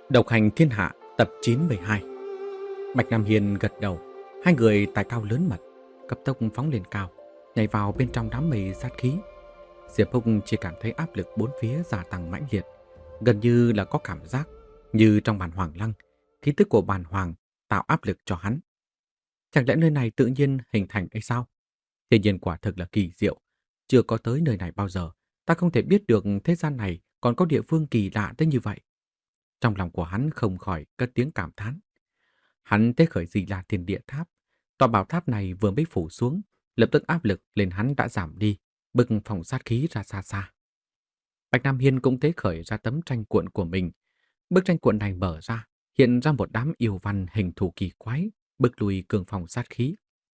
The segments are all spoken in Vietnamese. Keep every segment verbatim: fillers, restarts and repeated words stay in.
Độc hành thiên hạ tập chín mươi hai. Bạch Nam Hiên gật đầu. Hai người tài cao lớn mật, cấp tốc phóng lên cao, nhảy vào bên trong đám mây sát khí. Diệp Húc chỉ cảm thấy áp lực bốn phía gia tăng mãnh liệt, gần như là có cảm giác như trong bàn hoàng lăng, khí tức của bàn hoàng tạo áp lực cho hắn. Chẳng lẽ nơi này tự nhiên hình thành hay sao? Thiên nhiên quả thực là kỳ diệu, chưa có tới nơi này bao giờ, ta không thể biết được thế gian này còn có địa phương kỳ lạ tới như vậy. Trong lòng của hắn không khỏi cất tiếng cảm thán. Hắn tế khởi Di La Thiên Địa Tháp. Tòa bảo tháp này vừa mới phủ xuống, lập tức áp lực lên hắn đã giảm đi, bực phòng sát khí ra xa xa. Bạch Nam Hiên cũng tế khởi ra tấm tranh cuộn của mình. Bức tranh cuộn này mở ra, hiện ra một đám yêu văn hình thù kỳ quái, bức lùi cường phòng sát khí.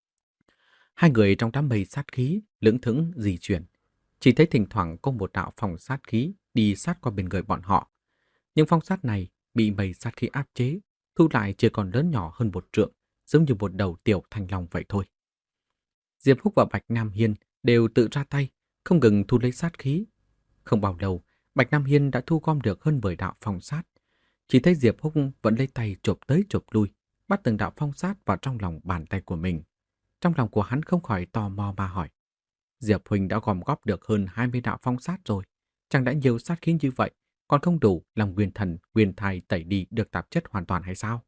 Hai người trong đám mây sát khí lững thững di chuyển, chỉ thấy thỉnh thoảng có một đạo phòng sát khí đi sát qua bên người bọn họ. Nhưng phong sát này bị mây sát khí áp chế, thu lại chỉ còn lớn nhỏ hơn một trượng, giống như một đầu tiểu thanh long vậy thôi. Diệp Húc và Bạch Nam Hiên đều tự ra tay, không ngừng thu lấy sát khí. Không bao lâu, Bạch Nam Hiên đã thu gom được hơn mười đạo phong sát. Chỉ thấy Diệp Húc vẫn lấy tay chộp tới chộp lui, bắt từng đạo phong sát vào trong lòng bàn tay của mình. Trong lòng của hắn không khỏi tò mò mà hỏi. Diệp Huynh đã gom góp được hơn hai mươi đạo phong sát rồi. Chẳng đã nhiều sát khí như vậy, còn không đủ làm nguyên thần, nguyên thai tẩy đi được tạp chất hoàn toàn hay sao?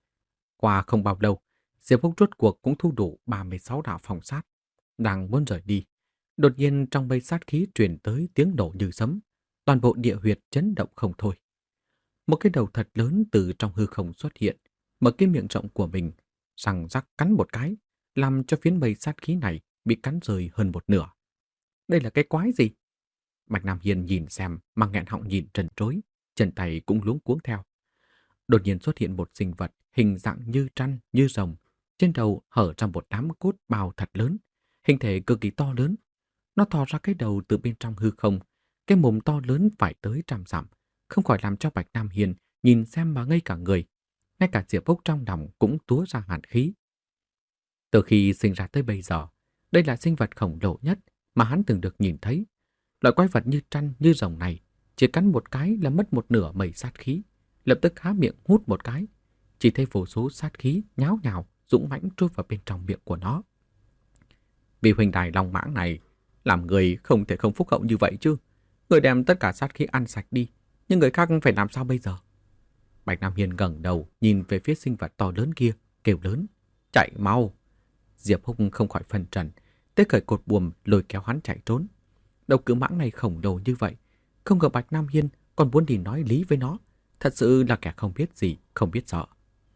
Qua không bao lâu, Diệp Húc rốt cuộc cũng thu đủ ba mươi sáu đạo phong sát. Đang muốn rời đi, đột nhiên trong mây sát khí truyền tới tiếng nổ như sấm, toàn bộ địa huyệt chấn động không thôi. Một cái đầu thật lớn từ trong hư không xuất hiện, mở cái miệng rộng của mình, răng rắc cắn một cái, làm cho phiến mây sát khí này bị cắn rơi hơn một nửa. Đây là cái quái gì? Bạch Nam Hiên nhìn xem mà nghẹn họng nhìn trần trối, chân tay cũng luống cuống theo. Đột nhiên xuất hiện một sinh vật hình dạng như trăn, như rồng, trên đầu hở ra một đám cốt bào thật lớn, hình thể cực kỳ to lớn. Nó thò ra cái đầu từ bên trong hư không, cái mồm to lớn phải tới trăm dặm, không khỏi làm cho Bạch Nam Hiên nhìn xem mà ngây cả người. Ngay cả Diệp Húc trong lòng cũng túa ra hàn khí. Từ khi sinh ra tới bây giờ, đây là sinh vật khổng lồ nhất mà hắn từng được nhìn thấy. Loại quái vật như trăn, như rồng này, chỉ cắn một cái là mất một nửa mây sát khí, lập tức há miệng hút một cái. Chỉ thấy vô số sát khí nháo nhào, dũng mãnh trôi vào bên trong miệng của nó. Vì huynh đài long mãng này, làm người không thể không phúc hậu như vậy chứ. Người đem tất cả sát khí ăn sạch đi, nhưng người khác phải làm sao bây giờ? Bạch Nam Hiên ngẩng đầu nhìn về phía sinh vật to lớn kia, kêu lớn. Chạy mau! Diệp Húc không khỏi phân trần, tế khởi cột buồm lôi kéo hắn chạy trốn. Đầu cự mãng này khổng lồ như vậy, không ngờ Bạch Nam Hiên còn muốn đi nói lý với nó. Thật sự là kẻ không biết gì, không biết sợ.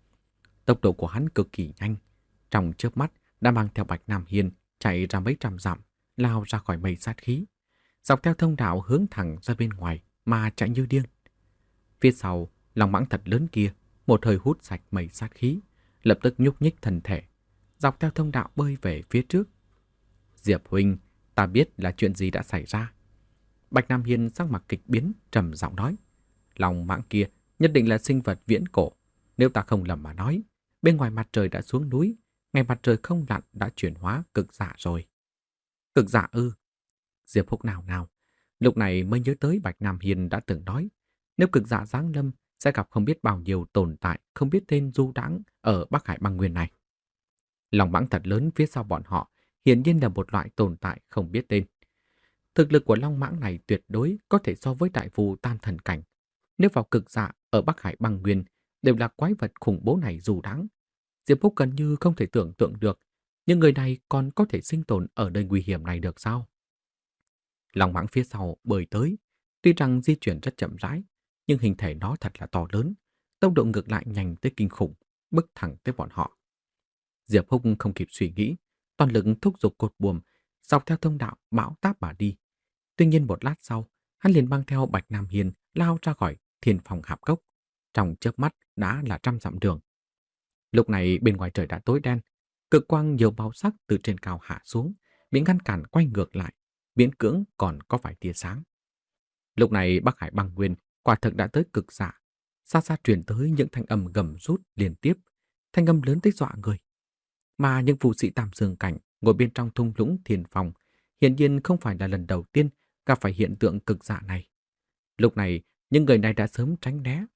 Tốc độ của hắn cực kỳ nhanh, trong chớp mắt đã mang theo Bạch Nam Hiên chạy ra mấy trăm dặm, lao ra khỏi mây sát khí, dọc theo thông đạo hướng thẳng ra bên ngoài mà chạy như điên. Phía sau, lòng mãng thật lớn kia, một hơi hút sạch mây sát khí, lập tức nhúc nhích thân thể, dọc theo thông đạo bơi về phía trước. Diệp Huynh, ta biết là chuyện gì đã xảy ra. Bạch Nam Hiên sắc mặt kịch biến, trầm giọng nói. Lòng mãng kia nhất định là sinh vật viễn cổ. Nếu ta không lầm mà nói, bên ngoài mặt trời đã xuống núi, ngày mặt trời không lặn đã chuyển hóa cực dạ rồi. Cực dạ ư? Diệp Húc nào nào, lúc này mới nhớ tới Bạch Nam Hiên đã từng nói, nếu cực dạ giáng lâm sẽ gặp không biết bao nhiêu tồn tại không biết tên du đãng ở Bắc Hải băng nguyên này. Lòng mãng thật lớn phía sau bọn họ hiển nhiên là một loại tồn tại không biết tên. Thực lực của long mãng này tuyệt đối có thể so với đại phù tam thần cảnh. Nếu vào cực dạ ở Bắc Hải băng nguyên đều là quái vật khủng bố này dù đáng. Diệp Húc gần như không thể tưởng tượng được, nhưng người này còn có thể sinh tồn ở nơi nguy hiểm này được sao? Long mãng phía sau bơi tới, tuy rằng di chuyển rất chậm rãi, nhưng hình thể nó thật là to lớn, tốc độ ngược lại nhanh tới kinh khủng, bước thẳng tới bọn họ. Diệp Húc không kịp suy nghĩ, toàn lực thúc giục cột buồm, dọc theo thông đạo bão táp mà đi. Tuy nhiên một lát sau, hắn liền mang theo Bạch Nam Hiên lao ra khỏi Thiên Phong Hạp Cốc. Trong chớp mắt đã là trăm dặm đường. Lúc này bên ngoài trời đã tối đen, cực quang nhiều màu sắc từ trên cao hạ xuống, bị ngăn cản quay ngược lại, miễn cưỡng còn có vài tia sáng. Lúc này Bắc Hải băng nguyên quả thực đã tới cực dạ, xa xa truyền tới những thanh âm gầm rút liên tiếp, thanh âm lớn tới dọa người. Mà những phù sĩ tam dương cảnh ngồi bên trong thung lũng Thiên Phong hiển nhiên không phải là lần đầu tiên gặp phải hiện tượng cực dạ này. Lúc này, những người này đã sớm tránh né.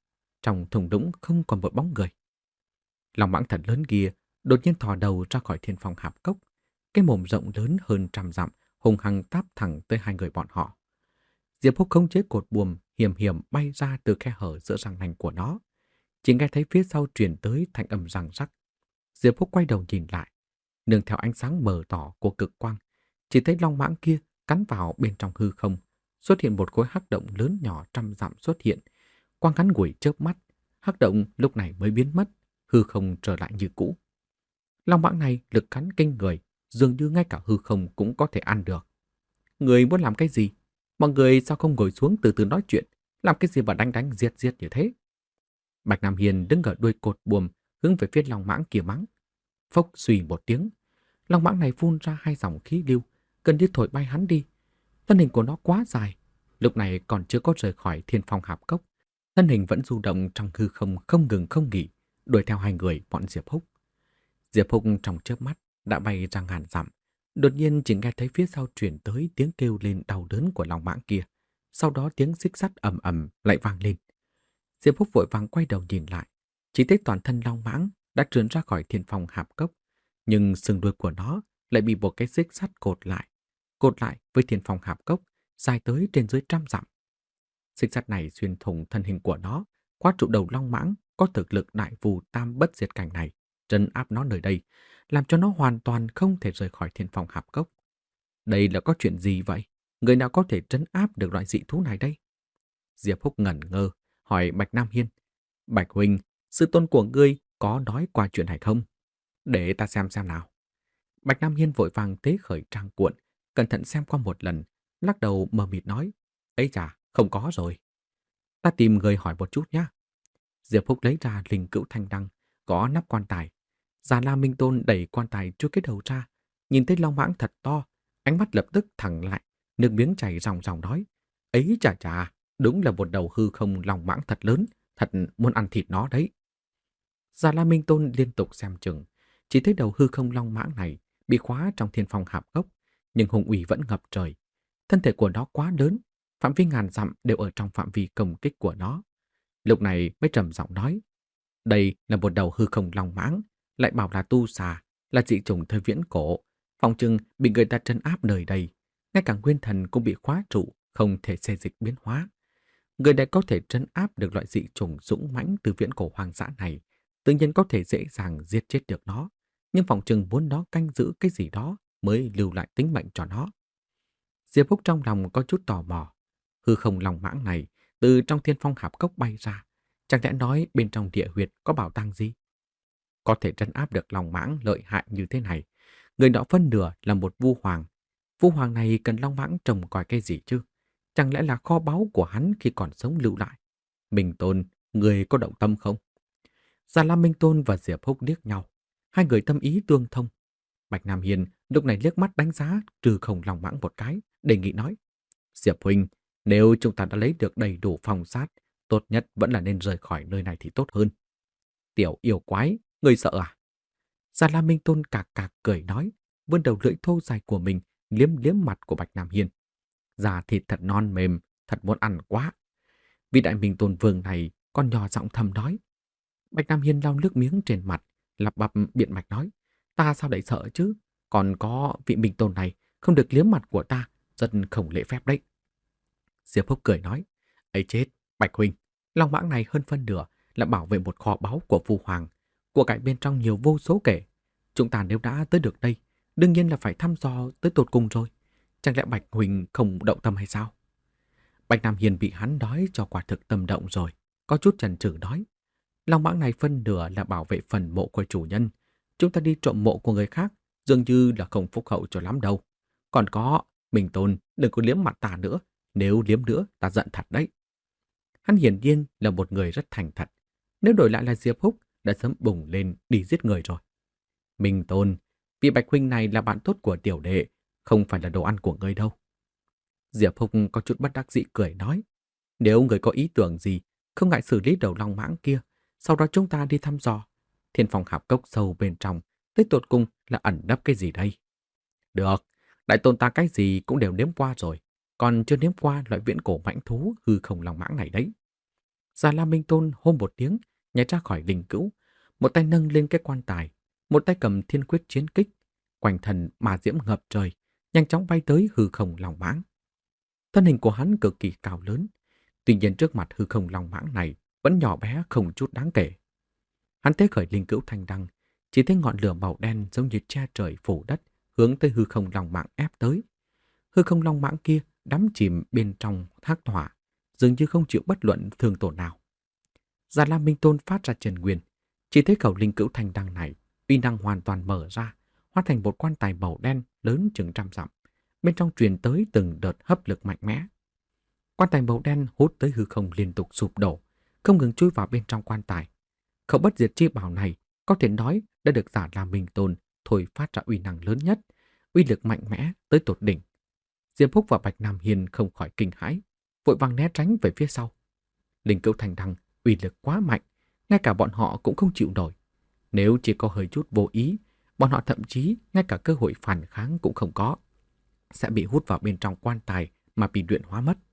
trong thung lũng không còn một bóng người. Long mãng thật lớn kia đột nhiên thò đầu ra khỏi thiên phong hạp cốc. Cái mồm rộng lớn hơn trăm dặm, hung hăng táp thẳng tới hai người bọn họ. Diệp Húc khống chế cột buồm hiểm hiểm bay ra từ khe hở giữa răng nanh của nó. Chỉ nghe thấy phía sau truyền tới thanh âm răng rắc. Diệp Húc quay đầu nhìn lại, nương theo ánh sáng mờ tỏ của cực quang, chỉ thấy long mãng kia cắn vào bên trong hư không, xuất hiện một khối hắc động lớn nhỏ trăm dặm xuất hiện. Quang ngắn ngủi chớp mắt, hắc động lúc này mới biến mất, hư không trở lại như cũ. Long mãng này lực cắn kinh người, dường như ngay cả hư không cũng có thể ăn được. Người muốn làm cái gì? Mọi người sao không ngồi xuống từ từ nói chuyện, làm cái gì mà đánh đánh giết giết như thế? Bạch Nam Hiền đứng ở đuôi cột buồm, hướng về phía long mãng kia mắng. Phốc suy một tiếng, long mãng này phun ra hai dòng khí lưu, gần như thổi bay hắn đi. Thân hình của nó quá dài, lúc này còn chưa có rời khỏi thiên phong hạp cốc. Thân hình vẫn du động trong hư không không ngừng không nghỉ, đuổi theo hai người bọn Diệp Húc. Diệp Húc trong chớp mắt đã bay ra ngàn dặm, đột nhiên chỉ nghe thấy phía sau truyền tới tiếng kêu lên đau đớn của long mãng kia. Sau đó tiếng xích sắt ầm ầm lại vang lên. Diệp Húc vội vàng quay đầu nhìn lại, chỉ thấy toàn thân long mãng đã trườn ra khỏi thiên phong hạp cốc, nhưng sừng đuôi của nó lại bị một cái xích sắt cột lại, cột lại với thiên phong hạp cốc, dài tới trên dưới trăm dặm. Xích sắt này xuyên thủng thân hình của nó, khóa trụ đầu long mãng có thực lực đại phù tam bất diệt cảnh này, trấn áp nó nơi đây, làm cho nó hoàn toàn không thể rời khỏi thiên phong hạp cốc. Đây là có chuyện gì vậy? Người nào có thể trấn áp được loại dị thú này đây? Diệp Húc ngẩn ngơ, hỏi Bạch Nam Hiên. Bạch huynh, sư tôn của ngươi có nói qua chuyện này không? Để ta xem xem nào. Bạch Nam Hiên vội vàng tế khởi trang cuộn, cẩn thận xem qua một lần, lắc đầu mờ mịt nói. Ấy chà, không có rồi. Ta tìm người hỏi một chút nhé. Diệp Húc lấy ra linh cữu thanh đăng, có nắp quan tài. Già La Minh Tôn đẩy quan tài trước cái đầu ra, nhìn thấy long mãng thật to, ánh mắt lập tức thẳng lại, nước miếng chảy ròng ròng nói. Ấy chà chà, đúng là một đầu hư không long mãng thật lớn, thật muốn ăn thịt nó đấy. Già La Minh Tôn liên tục xem chừng, chỉ thấy đầu hư không long mãng này bị khóa trong thiên phong hạp cốc, nhưng hùng uy vẫn ngập trời. Thân thể của nó quá lớn, phạm vi ngàn dặm đều ở trong phạm vi công kích của nó. Lúc này mới trầm giọng nói, đây là một đầu hư không long mãng, lại bảo là tu xà, là dị chủng thời viễn cổ, phòng chừng bị người ta trấn áp nơi đây, ngay cả nguyên thần cũng bị khóa trụ, không thể xê dịch biến hóa. Người này có thể trấn áp được loại dị chủng dũng mãnh từ viễn cổ hoang dã này, tự nhiên có thể dễ dàng giết chết được nó, nhưng phòng chừng muốn nó canh giữ cái gì đó mới lưu lại tính mệnh cho nó. Diệp Húc trong lòng có chút tò mò, hư không long mãng này từ trong thiên phong hạp cốc bay ra, chẳng lẽ nói bên trong địa huyệt có bảo tàng gì? Có thể trấn áp được long mãng lợi hại như thế này, người đó phân nửa là một vu hoàng. Vu hoàng này cần long mãng trông coi cái gì chứ? Chẳng lẽ là kho báu của hắn khi còn sống lưu lại? Minh Tôn, người có động tâm không? Già Lam Minh Tôn và Diệp Húc liếc nhau, hai người tâm ý tương thông. Bạch Nam Hiền lúc này liếc mắt đánh giá trừ không long mãng một cái, đề nghị nói. Diệp huynh, nếu chúng ta đã lấy được đầy đủ phòng sát, tốt nhất vẫn là nên rời khỏi nơi này thì tốt hơn. Tiểu yêu quái, người sợ à? Già La Minh Tôn cạc cạc cười nói, vươn đầu lưỡi thô dài của mình liếm liếm mặt của Bạch Nam Hiên. Da thịt thật non mềm, thật muốn ăn quá. Vị đại Minh Tôn vương này còn nhỏ giọng thầm nói. Bạch Nam Hiên lau nước miếng trên mặt, lặp bặp biện mạch nói, ta sao lại sợ chứ? Còn có vị Minh Tôn này không được liếm mặt của ta, rất không lễ phép đấy. Diệp Húc cười nói, ấy chết, Bạch huynh, long mãng này hơn phân nửa là bảo vệ một kho báu của Vu Hoàng, của cải bên trong nhiều vô số kể. Chúng ta nếu đã tới được đây, đương nhiên là phải thăm dò tới tột cùng rồi. Chẳng lẽ Bạch huynh không động tâm hay sao? Bạch Nam Hiền bị hắn nói cho quả thực tâm động rồi, có chút chần chừ nói, long mãng này phân nửa là bảo vệ phần mộ của chủ nhân. Chúng ta đi trộm mộ của người khác, dường như là không phúc hậu cho lắm đâu. Còn có, Minh Tôn, đừng có liếm mặt ta nữa, nếu liếm nữa ta giận thật đấy. Hắn hiển nhiên là một người rất thành thật, nếu đổi lại là Diệp Húc đã sớm bùng lên đi giết người rồi. Minh Tôn, vị Bạch huynh này là bạn tốt của tiểu đệ, không phải là đồ ăn của ngươi đâu. Diệp Húc có chút bất đắc dĩ cười nói, nếu người có ý tưởng gì, không ngại xử lý đầu long mãng kia, sau đó chúng ta đi thăm dò. Thiên phong hạp cốc sâu bên trong, tới tột cùng là ẩn nấp cái gì đây? Được, đại tôn ta cái gì cũng đều nếm qua rồi, còn chưa nếm qua loại viễn cổ mãnh thú hư không long mãng này đấy. Già Lam Minh Tôn hô một tiếng, nhảy ra khỏi linh cữu, một tay nâng lên cái quan tài, một tay cầm thiên quyết chiến kích, quanh thân ma diễm ngập trời, nhanh chóng bay tới hư không long mãng. Thân hình của hắn cực kỳ cao lớn, tuy nhiên trước mặt hư không long mãng này vẫn nhỏ bé không chút đáng kể. Hắn tế khởi linh cữu thanh đăng, chỉ thấy ngọn lửa màu đen giống như che trời phủ đất, hướng tới hư không long mãng ép tới. Hư không long mãng kia đắm chìm bên trong thác hỏa, dường như không chịu bất luận thương tổn nào. Già Lam Minh Tôn phát ra chân nguyên, chỉ thấy khẩu linh cữu thanh đăng này uy năng hoàn toàn mở ra, hóa thành một quan tài màu đen lớn chừng trăm dặm, bên trong truyền tới từng đợt hấp lực mạnh mẽ. Quan tài màu đen hút tới hư không liên tục sụp đổ, không ngừng chui vào bên trong quan tài. Khẩu bất diệt chi bảo này có thể nói đã được Già Lam Minh Tôn thôi phát ra uy năng lớn nhất, uy lực mạnh mẽ tới tột đỉnh. Diệp Phúc và Bạch Nam Hiên không khỏi kinh hãi, vội vàng né tránh về phía sau. Linh cữu thanh đăng uy lực quá mạnh, ngay cả bọn họ cũng không chịu nổi. Nếu chỉ có hơi chút vô ý, bọn họ thậm chí ngay cả cơ hội phản kháng cũng không có, sẽ bị hút vào bên trong quan tài mà bị luyện hóa mất.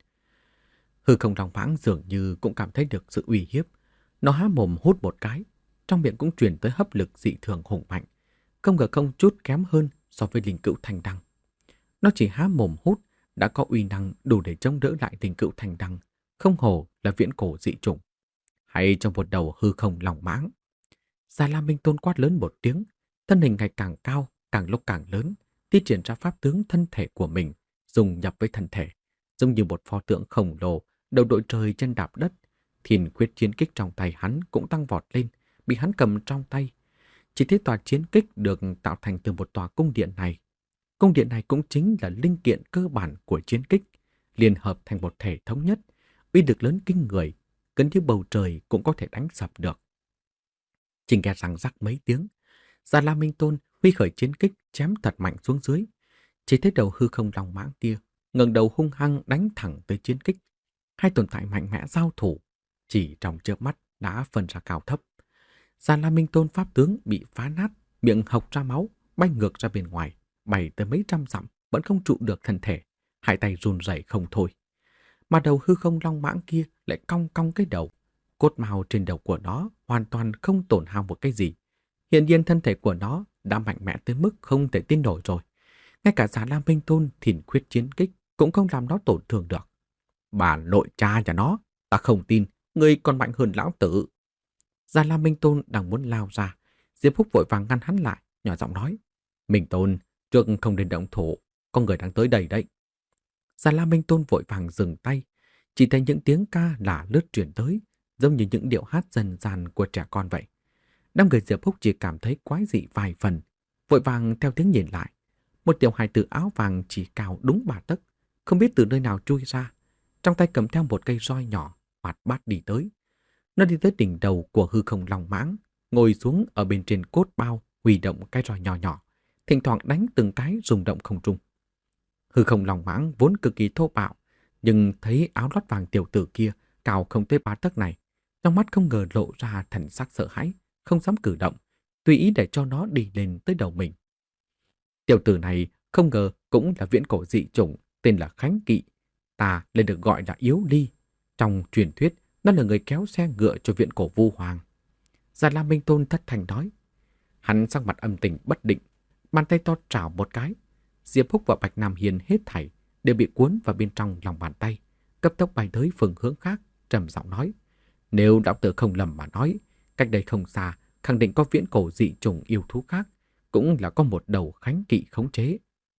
Hư không long mãng dường như cũng cảm thấy được sự uy hiếp. Nó há mồm hút một cái, trong miệng cũng truyền tới hấp lực dị thường hùng mạnh, không ngờ không chút kém hơn so với linh cữu thanh đăng. Nó chỉ há mồm hút đã có uy năng đủ để chống đỡ lại linh cữu thanh đăng, không hổ là viễn cổ dị chủng. Hay trong một đầu hư không long mãng. Già Lam Minh Tôn quát lớn một tiếng, thân hình ngày càng cao, càng lúc càng lớn, thi triển ra pháp tướng thân thể của mình, dùng nhập với thân thể, giống như một pho tượng khổng lồ, đầu đội trời chân đạp đất. Thiên quyết chiến kích trong tay hắn cũng tăng vọt lên, bị hắn cầm trong tay. Chỉ thấy tòa chiến kích được tạo thành từ một tòa cung điện này. Cung điện này cũng chính là linh kiện cơ bản của chiến kích, liên hợp thành một thể thống nhất, uy lực lớn kinh người, gần như bầu trời cũng có thể đánh sập được. Chỉ nghe răng rắc mấy tiếng, Già Lam Minh Tôn huy khởi chiến kích chém thật mạnh xuống dưới. Chỉ thấy đầu hư không long mãng kia ngẩng đầu hung hăng đánh thẳng tới chiến kích. Hai tồn tại mạnh mẽ giao thủ, chỉ trong chớp mắt đã phân ra cao thấp. Già Lam Minh Tôn pháp tướng bị phá nát, miệng hộc ra máu, bay ngược ra bên ngoài, bay tới mấy trăm dặm vẫn không trụ được thân thể, hai tay run rẩy không thôi. Mà đầu hư không long mãng kia lại cong cong cái đầu, cốt mao trên đầu của nó hoàn toàn không tổn hao một cái gì. Hiện nhiên thân thể của nó đã mạnh mẽ tới mức không thể tin nổi rồi. Ngay cả Già Lam Minh Tôn thìn quyết chiến kích cũng không làm nó tổn thương được. Bà nội cha nhà nó, ta không tin, ngươi còn mạnh hơn lão tử. Già Lam Minh Tôn đang muốn lao ra, Diệp Phúc vội vàng ngăn hắn lại, nhỏ giọng nói: Minh Tôn, trước không nên động thủ, có người đang tới đây đấy. Già Lam Minh Tôn vội vàng dừng tay, chỉ thấy những tiếng ca lả lướt truyền tới, giống như những điệu hát dân gian của trẻ con vậy. Đám người Diệp Phúc chỉ cảm thấy quái dị vài phần, vội vàng theo tiếng nhìn lại. Một tiểu hài tử áo vàng chỉ cao đúng ba tấc, không biết từ nơi nào chui ra, trong tay cầm theo một cây roi nhỏ, hoạt bát đi tới. Nó đi tới đỉnh đầu của hư không long mãng, ngồi xuống ở bên trên cốt bao, huy động cái roi nhỏ nhỏ, thỉnh thoảng đánh từng cái rung động không trung. Hư không long mãng vốn cực kỳ thô bạo, nhưng thấy áo lót vàng tiểu tử kia cao không tới ba tấc này, trong mắt không ngờ lộ ra thần sắc sợ hãi, không dám cử động, tùy ý để cho nó đi lên tới đầu mình. Tiểu tử này không ngờ cũng là viễn cổ dị chủng, tên là Khánh Kỵ, ta lại được gọi là Yếu Ly. Trong truyền thuyết, nó là người kéo xe ngựa cho viễn cổ Vu Hoàng. Già Lam Minh Tôn thất thành nói. Hắn sắc mặt âm tình bất định, bàn tay to trảo một cái. Diệp Phúc và Bạch Nam Hiên hết thảy đều bị cuốn vào bên trong lòng bàn tay, cấp tốc bay tới phương hướng khác, trầm giọng nói: Nếu lão tử không lầm mà nói, cách đây không xa, khẳng định có viễn cổ dị chủng yêu thú khác, cũng là có một đầu Khánh Kỵ khống chế.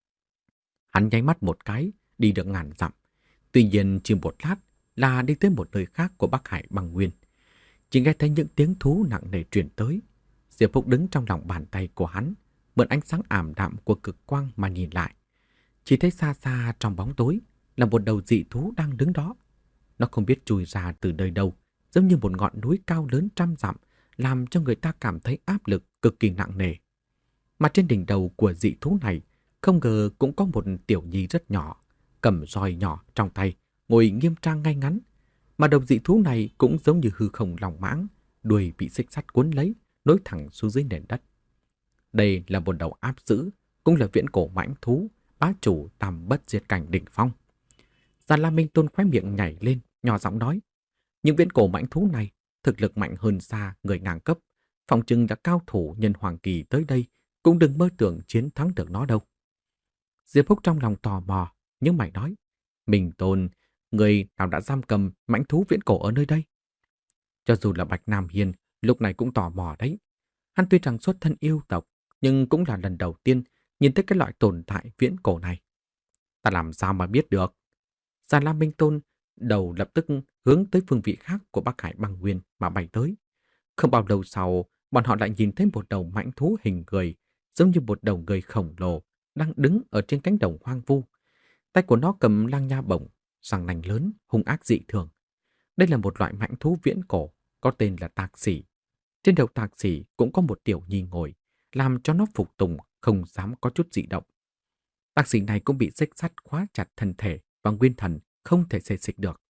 Hắn nháy mắt một cái, đi được ngàn dặm. Tuy nhiên chỉ một lát là đi tới một nơi khác của Bắc Hải băng nguyên. Chỉ nghe thấy những tiếng thú nặng nề truyền tới. Diệp Phúc đứng trong lòng bàn tay của hắn, mượn ánh sáng ảm đạm của cực quang mà nhìn lại. Chỉ thấy xa xa trong bóng tối là một đầu dị thú đang đứng đó. Nó không biết chui ra từ nơi đâu, giống như một ngọn núi cao lớn trăm dặm, làm cho người ta cảm thấy áp lực cực kỳ nặng nề. Mà trên đỉnh đầu của dị thú này, không ngờ cũng có một tiểu nhi rất nhỏ, cầm roi nhỏ trong tay, ngồi nghiêm trang ngay ngắn. Mà đầu dị thú này cũng giống như hư không long mãng, đuôi bị xích sắt cuốn lấy, nối thẳng xuống dưới nền đất. Đây là một đầu áp dữ, cũng là viễn cổ mãnh thú, bá chủ tam bất diệt cảnh đỉnh phong. Già Lam Minh Tôn khóe miệng nhảy lên, nhỏ giọng nói: Những viễn cổ mãnh thú này thực lực mạnh hơn xa người ngang cấp, phòng chừng đã cao thủ nhân hoàng kỳ tới đây cũng đừng mơ tưởng chiến thắng được nó đâu. Diệp Húc trong lòng tò mò, nhưng mày nói, Minh Tôn, người nào đã giam cầm mãnh thú viễn cổ ở nơi đây? Cho dù là Bạch Nam Hiên, lúc này cũng tò mò đấy. Hắn tuy rằng xuất thân yêu tộc, nhưng cũng là lần đầu tiên nhìn thấy cái loại tồn tại viễn cổ này. Ta làm sao mà biết được? Già Lam Minh Tôn đầu lập tức hướng tới phương vị khác của Bắc Hải băng nguyên mà bay tới. Không bao lâu sau, bọn họ lại nhìn thấy một đầu mãnh thú hình người, giống như một đầu người khổng lồ, đang đứng ở trên cánh đồng hoang vu. Tay của nó cầm lang nha bổng, răng nanh lớn, hung ác dị thường. Đây là một loại mãnh thú viễn cổ, có tên là tạc xỉ. Trên đầu tạc xỉ cũng có một tiểu nhi ngồi, làm cho nó phục tùng, không dám có chút dị động. Tạc xỉ này cũng bị xích sắt khóa chặt thân thể và nguyên thần, không thể xê xích được.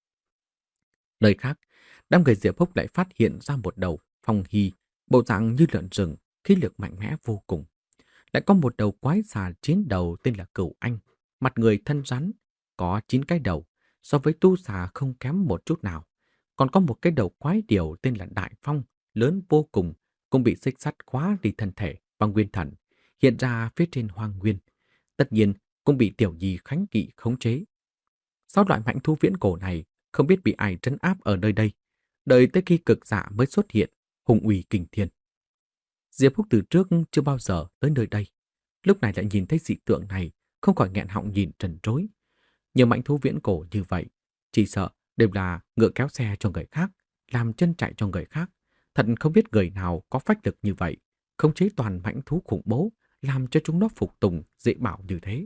Nơi khác, đám người Diệp Húc lại phát hiện ra một đầu phong hy, bộ dạng như lợn rừng, khí lực mạnh mẽ vô cùng. Lại có một đầu quái xà chín đầu tên là Cửu Anh, mặt người thân rắn, có chín cái đầu, so với tu xà không kém một chút nào. Còn có một cái đầu quái điều tên là Đại Phong, lớn vô cùng, cũng bị xích sắt khóa đi thân thể và nguyên thần, hiện ra phía trên hoang nguyên. Tất nhiên, cũng bị tiểu nhi khánh kỵ khống chế. Sau loại mãnh thú viễn cổ này, không biết bị ai trấn áp ở nơi đây, đợi tới khi cực dạ mới xuất hiện, hùng uy kinh thiên. Diệp Húc từ trước chưa bao giờ tới nơi đây, lúc này lại nhìn thấy dị tượng này, không khỏi nghẹn họng nhìn trần trối. Nhiều mãnh thú viễn cổ như vậy, chỉ sợ đều là ngựa kéo xe cho người khác, làm chân chạy cho người khác. Thật không biết người nào có phách lực như vậy, khống chế toàn mãnh thú khủng bố, làm cho chúng nó phục tùng dễ bảo như thế.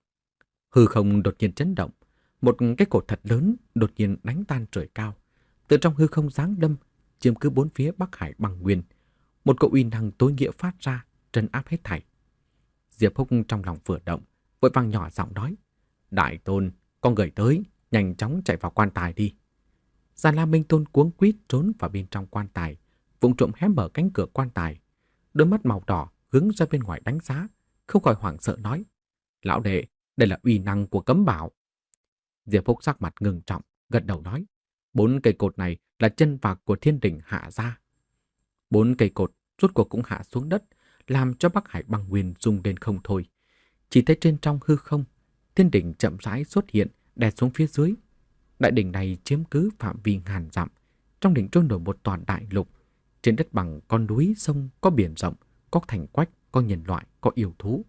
Hư không đột nhiên chấn động, một cái cột thật lớn đột nhiên đánh tan trời cao. Từ trong hư không giáng đâm, chiếm cứ bốn phía Bắc Hải băng nguyên. Một cỗ uy năng tối nghĩa phát ra, trấn áp hết thảy. Diệp Húc trong lòng vừa động, vội vàng nhỏ giọng nói, Đại Tôn, con người tới, nhanh chóng chạy vào quan tài đi. Già La Minh Tôn cuống quýt trốn vào bên trong quan tài, vụng trộm hé mở cánh cửa quan tài. Đôi mắt màu đỏ hướng ra bên ngoài đánh giá, không khỏi hoảng sợ nói, Lão đệ, đây là uy năng của cấm bảo. Diệp Húc sắc mặt ngưng trọng, gật đầu nói, bốn cây cột này là chân vạc của thiên đỉnh hạ ra. Bốn cây cột rốt cuộc cũng hạ xuống đất, làm cho Bắc Hải băng nguyên rung lên không thôi. Chỉ thấy trên trong hư không, thiên đỉnh chậm rãi xuất hiện, đè xuống phía dưới. Đại đỉnh này chiếm cứ phạm vi ngàn dặm, trong đỉnh trôi nổi một toàn đại lục. Trên đất bằng có núi, sông, có biển rộng, có thành quách, có nhân loại, có yêu thú.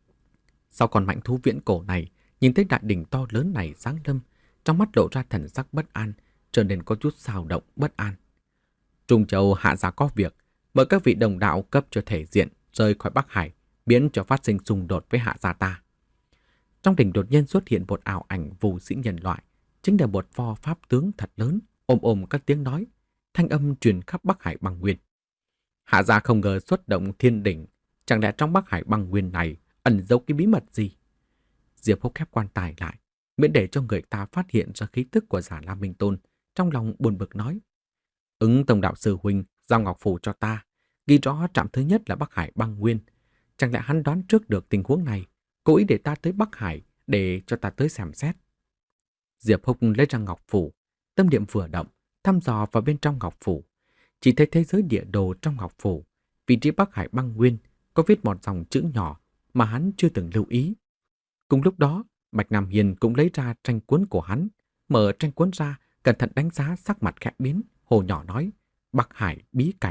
Sau con mãnh thú viễn cổ này, nhìn thấy đại đỉnh to lớn này giáng lâm, trong mắt lộ ra thần sắc bất an, trở nên có chút xao động bất an. Trung Châu hạ giá có việc, mời các vị đồng đạo cấp cho thể diện rời khỏi Bắc Hải, biến cho phát sinh xung đột với hạ gia ta. Trong đỉnh đột nhiên xuất hiện một ảo ảnh vô sĩ nhân loại, chính là một pho pháp tướng thật lớn, ôm ôm các tiếng nói, thanh âm truyền khắp Bắc Hải băng nguyên. Hạ gia không ngờ xuất động thiên đỉnh, chẳng lẽ trong Bắc Hải băng nguyên này ẩn giấu cái bí mật gì? Diệp Húc khép quan tài lại, miễn để cho người ta phát hiện ra khí tức của Già La Minh Tôn, trong lòng buồn bực nói, ứng tổng đạo sư huynh giao ngọc phù cho ta, ghi rõ trạm thứ nhất là Bắc Hải băng nguyên. Chẳng lẽ hắn đoán trước được tình huống này, cố ý để ta tới Bắc Hải để cho ta tới xem xét. Diệp Húc lấy ra ngọc phù, tâm niệm vừa động, thăm dò vào bên trong ngọc phù, chỉ thấy thế giới địa đồ trong ngọc phù, vị trí Bắc Hải băng nguyên có viết một dòng chữ nhỏ mà hắn chưa từng lưu ý. Cùng lúc đó, Bạch Nam Hiên cũng lấy ra tranh cuốn của hắn, mở tranh cuốn ra, cẩn thận đánh giá, sắc mặt khẽ biến, hồ nhỏ nói, Bắc Hải bí cảnh.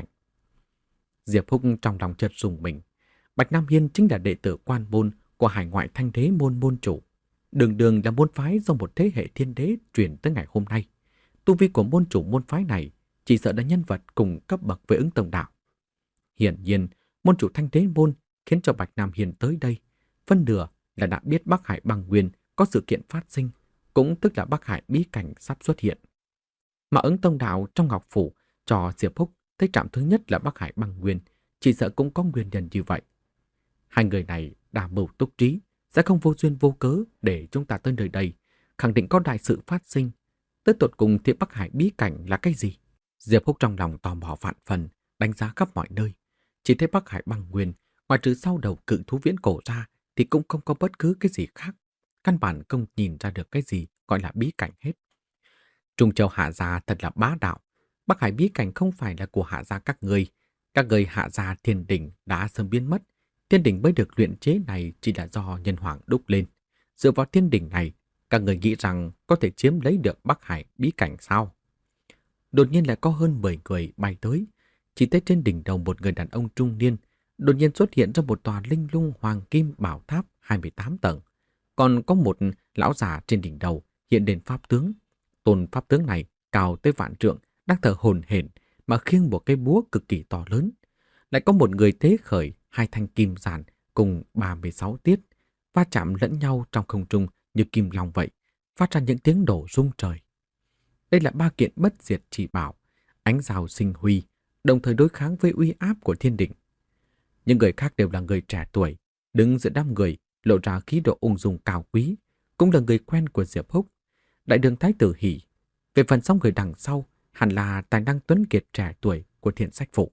Diệp Húc trong lòng chợt rùng mình. Bạch Nam Hiên chính là đệ tử quan môn của Hải Ngoại Thanh Đế môn môn chủ, đường đường là môn phái do một thế hệ thiên đế truyền tới ngày hôm nay. Tu vi của môn chủ môn phái này chỉ sợ là nhân vật cùng cấp bậc với ứng tổng đạo. Hiển nhiên, môn chủ Thanh Đế môn khiến cho Bạch Nam Hiên tới đây, phân nửa là đã biết Bắc Hải băng nguyên có sự kiện phát sinh, cũng tức là Bắc Hải bí cảnh sắp xuất hiện. Mà ứng tông đạo trong ngọc phủ cho Diệp Húc thấy trạm thứ nhất là Bắc Hải băng nguyên, chỉ sợ cũng có nguyên nhân như vậy. Hai người này đa mưu túc trí, sẽ không vô duyên vô cớ để chúng ta tới nơi đây, khẳng định có đại sự phát sinh. Tới tột cùng thì Bắc Hải bí cảnh là cái gì? Diệp Húc trong lòng tò mò vạn phần, đánh giá khắp mọi nơi. Chỉ thấy Bắc Hải băng nguyên, ngoài trừ sau đầu cự thú viễn cổ ra, thì cũng không có bất cứ cái gì khác. Căn bản không nhìn ra được cái gì gọi là bí cảnh hết. Trung Châu Hạ Gia thật là bá đạo. Bắc Hải bí cảnh không phải là của Hạ Gia các ngươi. Các ngươi Hạ Gia thiên đỉnh đã sớm biến mất. Thiên đỉnh mới được luyện chế này chỉ là do nhân hoàng đúc lên. Dựa vào thiên đỉnh này, các người nghĩ rằng có thể chiếm lấy được Bắc Hải bí cảnh sao? Đột nhiên lại có hơn mười người bay tới. Chỉ thấy trên đỉnh đầu một người đàn ông trung niên, đột nhiên xuất hiện ra một tòa linh lung hoàng kim bảo tháp hai mươi tám tầng. Còn có một lão già trên đỉnh đầu hiện lên pháp tướng. Tôn pháp tướng này cao tới vạn trượng, đang thở hổn hển mà khiêng một cái búa cực kỳ to lớn. Lại có một người tế khởi hai thanh kim giản cùng ba mươi sáu tiết, va chạm lẫn nhau trong không trung như kim long vậy, phát ra những tiếng nổ rung trời. Đây là ba kiện bất diệt chỉ bảo, ánh rào sinh huy, đồng thời đối kháng với uy áp của thiên đỉnh. Những người khác đều là người trẻ tuổi, đứng giữa đám người, lộ ra khí độ ung dung cao quý, cũng là người quen của Diệp Húc. Đại đường Thái tử hỉ. Về phần song người đằng sau, hẳn là tài năng tuấn kiệt trẻ tuổi của Thiên Sách Phủ.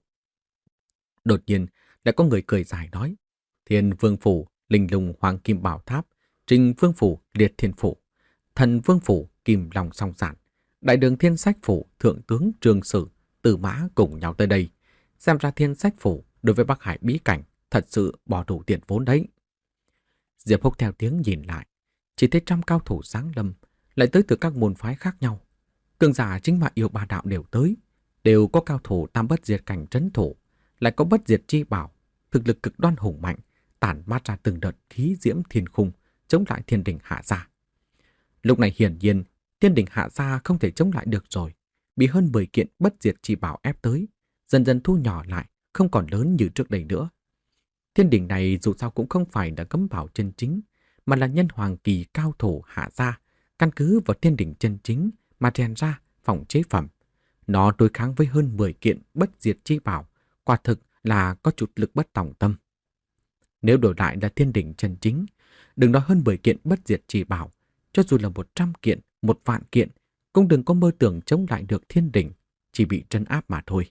Đột nhiên, lại có người cười dài nói: Thiên Vương Phủ, Linh Lung Hoàng Kim Bảo Tháp, Trình Vương Phủ, Liệt Thiên Phủ, Thần Vương Phủ, Kim Long Song Sản, Đại đường Thiên Sách Phủ, Thượng tướng Trương Sử, Tử Mã cùng nhau tới đây. Xem ra Thiên Sách Phủ đối với Bắc Hải bí cảnh thật sự bỏ đủ tiền vốn đấy. Diệp Húc theo tiếng nhìn lại, chỉ thấy trăm cao thủ sáng lâm, lại tới từ các môn phái khác nhau. Cường giả chính mà yêu ba đạo đều tới, đều có cao thủ tam bất diệt cảnh trấn thủ, lại có bất diệt chi bảo, thực lực cực đoan hùng mạnh, tản mát ra từng đợt khí diễm thiên khung, chống lại thiên đình Hạ Gia. Lúc này hiển nhiên, thiên đình Hạ Gia không thể chống lại được rồi, bị hơn mười kiện bất diệt chi bảo ép tới, dần dần thu nhỏ lại, không còn lớn như trước đây nữa. Thiên đình này dù sao cũng không phải là cấm bảo chân chính, mà là nhân hoàng kỳ cao thủ Hạ Gia, căn cứ vào thiên đình chân chính mà rèn ra phòng chế phẩm. Nó đối kháng với hơn mười kiện bất diệt chi bảo, quả thực là có chút lực bất tòng tâm. Nếu đổi lại là thiên đình chân chính, đừng nói hơn mười kiện bất diệt chi bảo, cho dù là một trăm kiện, một vạn kiện, cũng đừng có mơ tưởng chống lại được thiên đình, chỉ bị trấn áp mà thôi.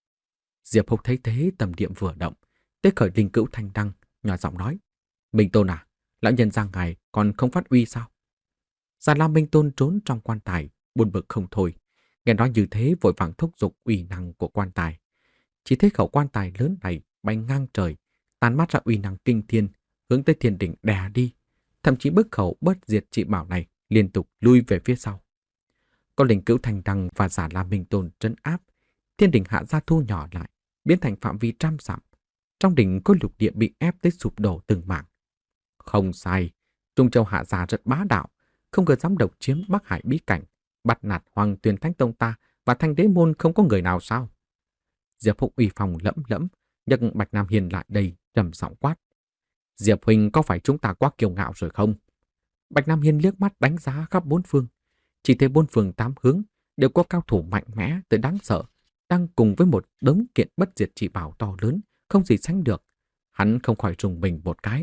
Diệp Húc thấy thế tầm niệm vừa động, tế khởi linh cữu thanh đăng, nhỏ giọng nói: Minh Tôn à, lão nhân ra ngài còn không phát uy sao? Già Lam Minh Tôn trốn trong quan tài, buồn bực không thôi, nghe nói như thế vội vàng thúc giục uy năng của quan tài. Chỉ thấy khẩu quan tài lớn này bay ngang trời, tàn mát ra uy năng kinh thiên, hướng tới thiên đỉnh đè đi, thậm chí bức khẩu bất diệt trị bảo này liên tục lui về phía sau. Có linh cữu thanh đăng và Già Lam Minh Tôn trấn áp, thiên đỉnh Hạ Gia thu nhỏ lại, biến thành phạm vi trăm dặm. Trong đỉnh có lục địa bị ép tới sụp đổ từng mảng. Không sai, Trung Châu Hạ Gia rất bá đạo, không ngờ dám độc chiếm Bắc Hải bí cảnh, bắt nạt Hoàng Tuyền Thánh Tông ta và Thanh Đế Môn không có người nào sao? Diệp Húc uy phong lẫm lẫm, nhấc Bạch Nam Hiên lại đây, trầm giọng quát: Diệp huynh, có phải chúng ta quá kiêu ngạo rồi không? Bạch Nam Hiên liếc mắt đánh giá khắp bốn phương, chỉ thấy bốn phương tám hướng đều có cao thủ mạnh mẽ tới đáng sợ, đang cùng với một đống kiện bất diệt chỉ bảo to lớn, không gì sánh được. Hắn không khỏi rùng mình một cái.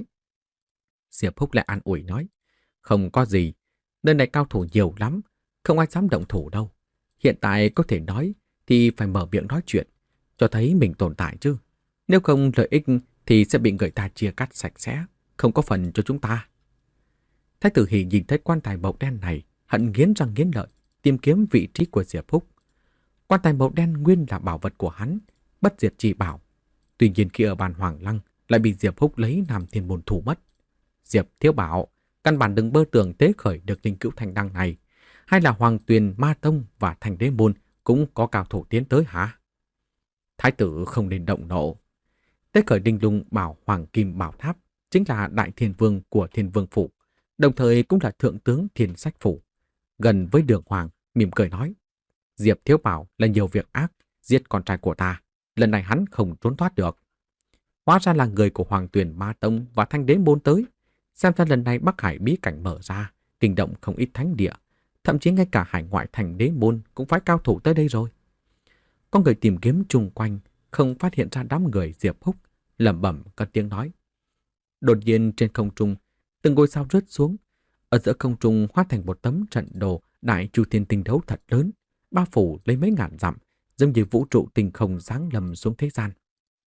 Diệp Húc lại an ủi nói: Không có gì, nơi này cao thủ nhiều lắm, không ai dám động thủ đâu. Hiện tại có thể nói thì phải mở miệng nói chuyện, cho thấy mình tồn tại chứ. Nếu không lợi ích thì sẽ bị người ta chia cắt sạch sẽ, không có phần cho chúng ta. Thái tử Hỉ nhìn thấy quan tài màu đen này, hận nghiến răng nghiến lợi, tìm kiếm vị trí của Diệp Húc. Quan tài màu đen nguyên là bảo vật của hắn, bất diệt chi bảo. Tuy nhiên khi ở bàn Hoàng Lăng lại bị Diệp Húc lấy Nam Thiên Môn thủ mất. Diệp thiếu bảo, căn bản đừng bơ tưởng tế khởi được linh cữu thanh đăng này, hay là Hoàng Tuyền, Ma Tông và Thanh Đế Môn cũng có cao thủ tiến tới hả? Thái tử không nên động nộ. Tế khởi linh lung bảo Hoàng Kim Bảo Tháp chính là đại thiên vương của Thiên Vương Phủ, đồng thời cũng là thượng tướng Thiên Sách Phủ. Gần với Đường Hoàng, mỉm cười nói: Diệp thiếu bảo là nhiều việc ác, giết con trai của ta, lần này hắn không trốn thoát được. Hóa ra là người của Hoàng Tuyền, Ma Tông và Thanh Đế Môn tới. Xem ra lần này Bắc Hải bí cảnh mở ra, kinh động không ít thánh địa, thậm chí ngay cả hải ngoại Thanh Đế Môn cũng phải cao thủ tới đây rồi. Có người tìm kiếm chung quanh, không phát hiện ra đám người Diệp Húc, lẩm bẩm cất tiếng nói. Đột nhiên trên không trung, từng ngôi sao rớt xuống, ở giữa không trung hóa thành một tấm trận đồ đại chu thiên tinh đấu thật lớn, bao phủ lấy mấy ngàn dặm, giống như vũ trụ tinh không giáng lâm xuống thế gian.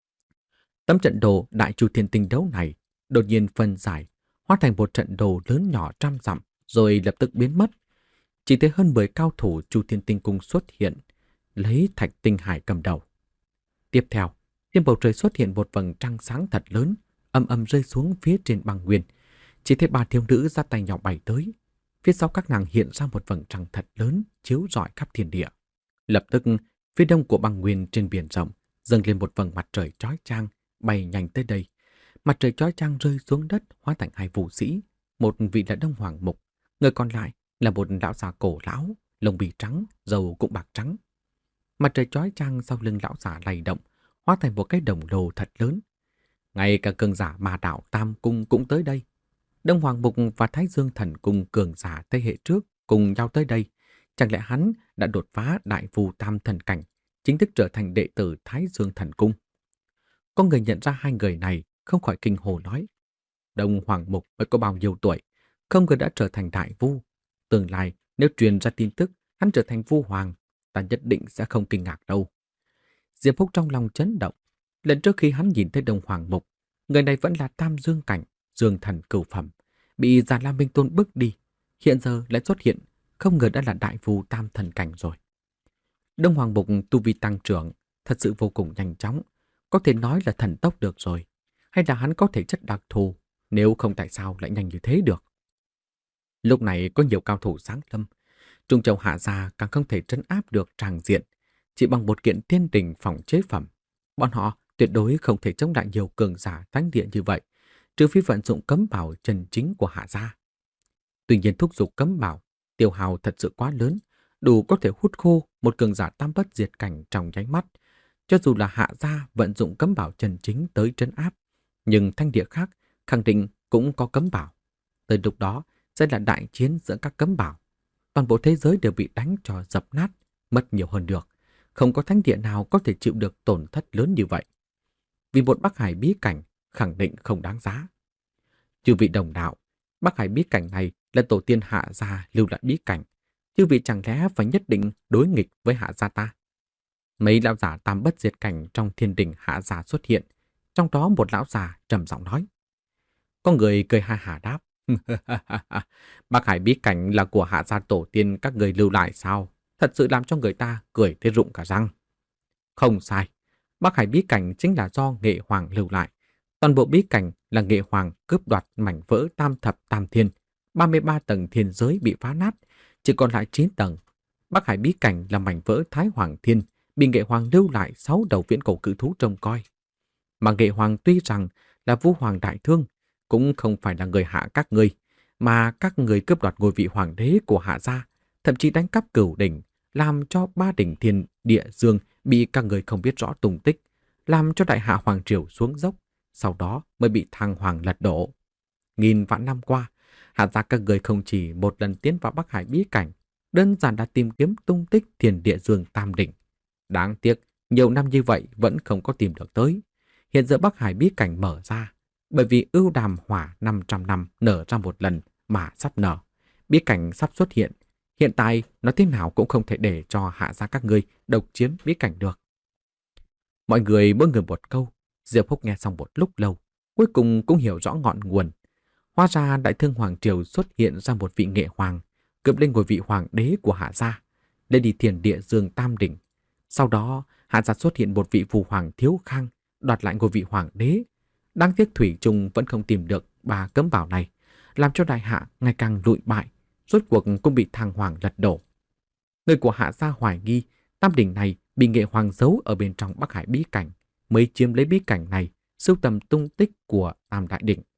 Tấm trận đồ đại chu thiên tinh đấu này đột nhiên phân giải, hóa thành một trận đồ lớn nhỏ trăm dặm, rồi lập tức biến mất. chỉ thấy hơn mười cao thủ Chu Thiên Tinh Cung xuất hiện, lấy Thạch Tinh Hải cầm đầu. Tiếp theo, trên bầu trời xuất hiện một vầng trăng sáng thật lớn, âm âm rơi xuống phía trên băng nguyên. Chỉ thấy ba thiếu nữ ra tay nhỏ bay tới. Phía sau các nàng hiện ra một vầng trăng thật lớn, chiếu rọi khắp thiên địa. Lập tức, phía đông của băng nguyên trên biển rộng dâng lên một vầng mặt trời chói chang, bay nhanh tới đây. Mặt trời chói chang rơi xuống đất, hóa thành hai vũ sĩ, một vị là Đông Hoàng Mục, người còn lại là một lão già cổ lão, lông bì trắng, râu cũng bạc trắng. Mặt trời chói chang sau lưng lão già lay động, hóa thành một cái đồng lồ thật lớn. Ngay cả cường giả Ma Đạo Tam Cung cũng tới đây. Đông Hoàng Mục và Thái Dương Thần Cung cường giả thế hệ trước cùng nhau tới đây. Chẳng lẽ hắn đã đột phá Đại Vu Tam Thần Cảnh, chính thức trở thành đệ tử Thái Dương Thần Cung? Có người nhận ra hai người này, không khỏi kinh hồ nói: Đông Hoàng Mục mới có bao nhiêu tuổi, không ngờ đã trở thành Đại Vu. Tương lai nếu truyền ra tin tức hắn trở thành Vu Hoàng, ta nhất định sẽ không kinh ngạc đâu. Diệp Phúc trong lòng chấn động. Lần trước khi hắn nhìn thấy Đông Hoàng Mục, người này vẫn là Tam Dương Cảnh, Dương Thần cửu phẩm, bị Già Lam Minh Tôn bức đi. Hiện giờ lại xuất hiện, không ngờ đã là Đại Vu Tam Thần Cảnh rồi. Đông Hoàng Mục tu vi tăng trưởng, thật sự vô cùng nhanh chóng, có thể nói là thần tốc được rồi. Hay là hắn có thể chất đặc thù, nếu không tại sao lại nhanh như thế được. Lúc này có nhiều cao thủ sáng lâm, Trung Châu Hạ Gia càng không thể trấn áp được tràng diện. Chỉ bằng một kiện tiên đình phòng chế phẩm, bọn họ tuyệt đối không thể chống lại nhiều cường giả thánh địa như vậy, trừ phi vận dụng cấm bảo chân chính của Hạ Gia. Tuy nhiên thúc giục cấm bảo, tiêu hao thật sự quá lớn, đủ có thể hút khô một cường giả tam bất diệt cảnh trong nháy mắt. Cho dù là Hạ Gia vận dụng cấm bảo chân chính tới trấn áp, nhưng thánh địa khác khẳng định cũng có cấm bảo. Tới lúc đó sẽ là đại chiến giữa các cấm bảo. Toàn bộ thế giới đều bị đánh cho dập nát, mất nhiều hơn được. Không có thánh địa nào có thể chịu được tổn thất lớn như vậy. Vì một Bắc Hải bí cảnh khẳng định không đáng giá. Chư vị đồng đạo, Bắc Hải bí cảnh này là tổ tiên Hạ Gia lưu lại bí cảnh. Chư vị chẳng lẽ phải nhất định đối nghịch với Hạ Gia ta? Mấy lão giả tam bất diệt cảnh trong thiên đình Hạ Gia xuất hiện. Trong đó một lão già trầm giọng nói. Có người cười ha hả đáp. Bắc Hải bí cảnh là của Hạ Gia tổ tiên các người lưu lại sao? Thật sự làm cho người ta cười tới rụng cả răng. Không sai, Bắc Hải bí cảnh chính là do Nghệ Hoàng lưu lại. Toàn bộ bí cảnh là Nghệ Hoàng cướp đoạt mảnh vỡ tam thập tam thiên, ba mươi ba tầng thiên giới bị phá nát, chỉ còn lại chín tầng. Bắc Hải bí cảnh là mảnh vỡ Thái Hoàng Thiên, bị Nghệ Hoàng lưu lại sáu đầu viễn cổ cự thú trông coi. Mà Nghệ Hoàng tuy rằng là Vũ Hoàng đại thương, cũng không phải là người hạ các ngươi, mà các người cướp đoạt ngôi vị hoàng đế của Hạ Gia, thậm chí đánh cắp cửu đỉnh, làm cho ba đỉnh thiên địa dương bị các người không biết rõ tung tích, làm cho đại hạ hoàng triều xuống dốc, sau đó mới bị thăng hoàng lật đổ. Nghìn vạn năm qua, Hạ Gia các người không chỉ một lần tiến vào Bắc Hải bí cảnh, đơn giản đã tìm kiếm tung tích thiên địa dương tam đỉnh. Đáng tiếc, nhiều năm như vậy vẫn không có tìm được tới. Hiện giờ Bắc Hải bí cảnh mở ra, bởi vì ưu đàm hỏa năm trăm năm nở ra một lần mà sắp nở. Bí cảnh sắp xuất hiện. Hiện tại nó thế nào cũng không thể để cho Hạ Gia các ngươi độc chiếm bí cảnh được. Mọi người mỗi người một câu. Diệp Húc nghe xong một lúc lâu, cuối cùng cũng hiểu rõ ngọn nguồn. Hóa ra Đại Thương Hoàng Triều xuất hiện ra một vị Nghệ Hoàng, cướp lên ngôi vị hoàng đế của Hạ Gia, lên đi thiên địa dương tam đỉnh. Sau đó Hạ Gia xuất hiện một vị phù hoàng Thiếu Khang, đoạt lại ngôi vị hoàng đế. Đáng tiếc thủy chung vẫn không tìm được ba cấm bảo này, làm cho đại hạ ngày càng lụi bại, rốt cuộc cũng bị thăng hoàng lật đổ. Người của Hạ Gia hoài nghi tam đỉnh này bị Nghệ Hoàng giấu ở bên trong Bắc Hải bí cảnh, mới chiếm lấy bí cảnh này, sưu tầm tung tích của tam đại đỉnh.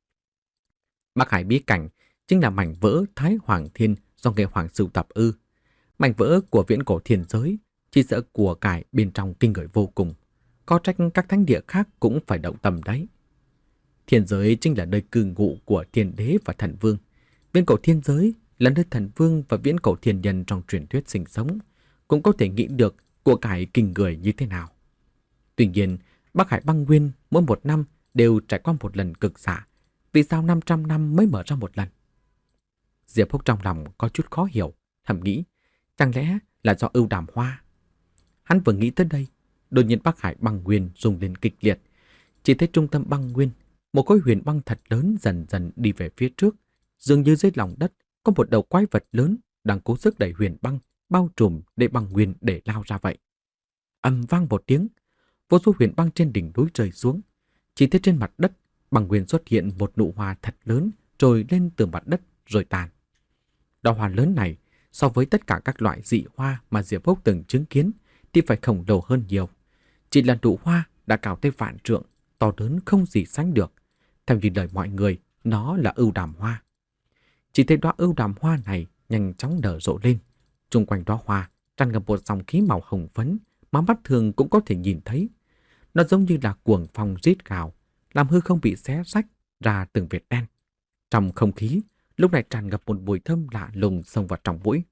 Bắc Hải bí cảnh chính là mảnh vỡ Thái Hoàng Thiên do Nghệ Hoàng sưu tập ư? Mảnh vỡ của viễn cổ thiên giới, chỉ sợ của cải bên trong kinh người vô cùng. Có trách các thánh địa khác cũng phải động tâm đấy. Thiên giới chính là nơi cư ngụ của thiên đế và thần vương. Viễn cổ thiên giới là nơi thần vương và viễn cổ thiên nhân trong truyền thuyết sinh sống, cũng có thể nghĩ được của cải kinh người như thế nào. Tuy nhiên, Bắc Hải băng nguyên mỗi một năm đều trải qua một lần cực xạ. Vì sao năm trăm năm mới mở ra một lần? Diệp Húc trong lòng có chút khó hiểu, thầm nghĩ, chẳng lẽ là do ưu đàm hoa? Hắn vừa nghĩ tới đây, đột nhiên Bắc Hải băng nguyên rung lên kịch liệt. Chỉ thấy trung tâm băng nguyên, một khối huyền băng thật lớn dần dần đi về phía trước, dường như dưới lòng đất có một đầu quái vật lớn đang cố sức đẩy huyền băng bao trùm để băng nguyên để lao ra vậy. Ầm vang một tiếng, vô số huyền băng trên đỉnh núi rơi xuống. Chỉ thấy trên mặt đất, băng nguyên xuất hiện một nụ hoa thật lớn trồi lên từ mặt đất rồi tàn. Đóa hoa lớn này so với tất cả các loại dị hoa mà Diệp Húc từng chứng kiến thì phải khổng lồ hơn nhiều. Chỉ là nụ hoa đã cao tới vạn trượng, to lớn không gì sánh được. Theo như lời mọi người, nó là ưu đàm hoa. Chỉ thấy đóa ưu đàm hoa này nhanh chóng nở rộ lên. Xung quanh đóa hoa tràn ngập một dòng khí màu hồng phấn mà mắt thường cũng có thể nhìn thấy. Nó giống như là cuồng phong rít gào, làm hư không bị xé rách ra từng vệt đen. Trong không khí, lúc này tràn ngập một mùi thơm lạ lùng xông vào trong mũi.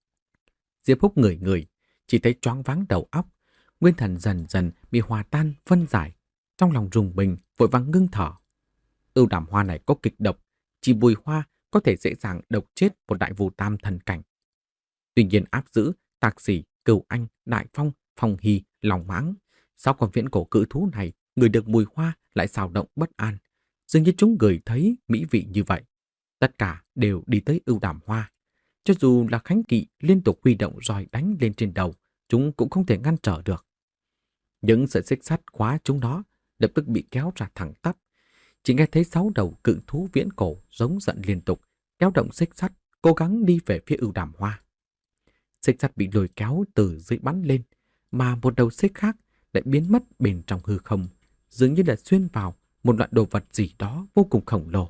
Diệp Húc ngửi ngửi, chỉ thấy choáng váng đầu óc, nguyên thần dần dần bị hòa tan phân giải, trong lòng rùng mình vội vàng ngưng thở. Ưu đàm hoa này có kịch độc, chỉ mùi hoa có thể dễ dàng độc chết một đại vu tam thần cảnh. Tuy nhiên áp giữ Tạc Sỉ, Cửu Anh, Đại Phong, Phong Hy, Lòng Mãng, sau con viễn cổ cự thú này, người được mùi hoa lại xào động bất an, dường như chúng ngửi thấy mỹ vị như vậy. Tất cả đều đi tới ưu đàm hoa. Cho dù là Khánh Kỵ liên tục huy động roi đánh lên trên đầu, chúng cũng không thể ngăn trở được. Những sợi xích sắt khóa chúng nó lập tức bị kéo ra thẳng tắp. Chỉ nghe thấy sáu đầu cự thú viễn cổ giống giận liên tục, kéo động xích sắt, cố gắng đi về phía ưu đàm hoa. Xích sắt bị lôi kéo từ dưới bắn lên, mà một đầu xích khác lại biến mất bên trong hư không, dường như là xuyên vào một loại đồ vật gì đó vô cùng khổng lồ.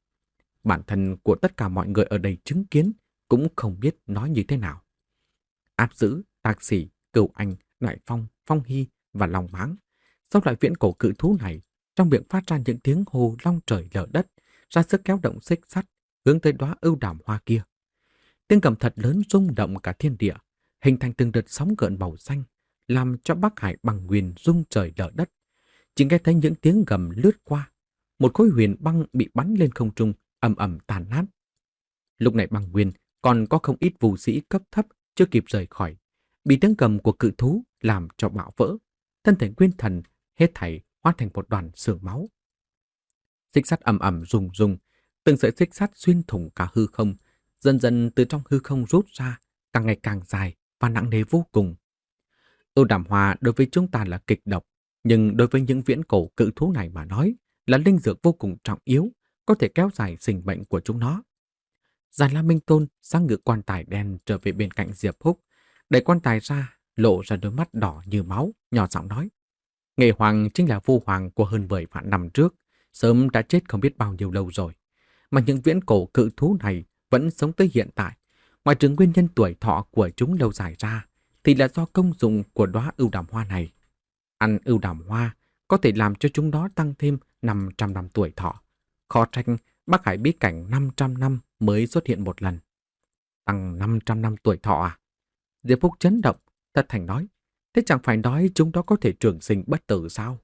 Bản thân của tất cả mọi người ở đây chứng kiến cũng không biết nói như thế nào. Áp giữ, Tạc Sỉ, Cửu Anh, Đại Phong, Phong Hy và Long Mãng, sau loại viễn cổ cự thú này, trong miệng phát ra những tiếng hô long trời lở đất, ra sức kéo động xích sắt hướng tới đóa ưu đàm hoa kia. Tiếng gầm thật lớn rung động cả thiên địa, hình thành từng đợt sóng gợn màu xanh, làm cho Bắc Hải bằng nguyên rung trời lở đất. Chỉ nghe thấy những tiếng gầm lướt qua, một khối huyền băng bị bắn lên không trung, ầm ầm tàn nát. Lúc này băng nguyên còn có không ít vũ sĩ cấp thấp chưa kịp rời khỏi, bị tiếng gầm của cự thú làm cho bạo vỡ, thân thể nguyên thần hết thảy hóa thành một đoàn xương máu. Xích sắt ầm ầm rung rung, từng sợi xích sắt xuyên thủng cả hư không, dần dần từ trong hư không rút ra, càng ngày càng dài và nặng nề vô cùng. Ưu đàm hoa đối với chúng ta là kịch độc, nhưng đối với những viễn cổ cự thú này mà nói là linh dược vô cùng trọng yếu, có thể kéo dài sinh mệnh của chúng nó. Già La Minh Tôn sang ngự quan tài đen trở về bên cạnh Diệp Húc, đẩy quan tài ra, lộ ra đôi mắt đỏ như máu, nhỏ giọng nói: Nghệ Hoàng chính là vua hoàng của hơn mười vạn năm trước, sớm đã chết không biết bao nhiêu lâu rồi. Mà những viễn cổ cự thú này vẫn sống tới hiện tại. Ngoài trừ nguyên nhân tuổi thọ của chúng lâu dài ra, thì là do công dụng của đóa ưu đàm hoa này. Ăn ưu đàm hoa có thể làm cho chúng nó tăng thêm năm trăm năm tuổi thọ. Khó trách Bắc Hải bí cảnh năm trăm năm mới xuất hiện một lần. Tăng năm trăm năm tuổi thọ à? Diệp Phúc chấn động, thật thành nói: Thế chẳng phải nói chúng đó có thể trường sinh bất tử sao?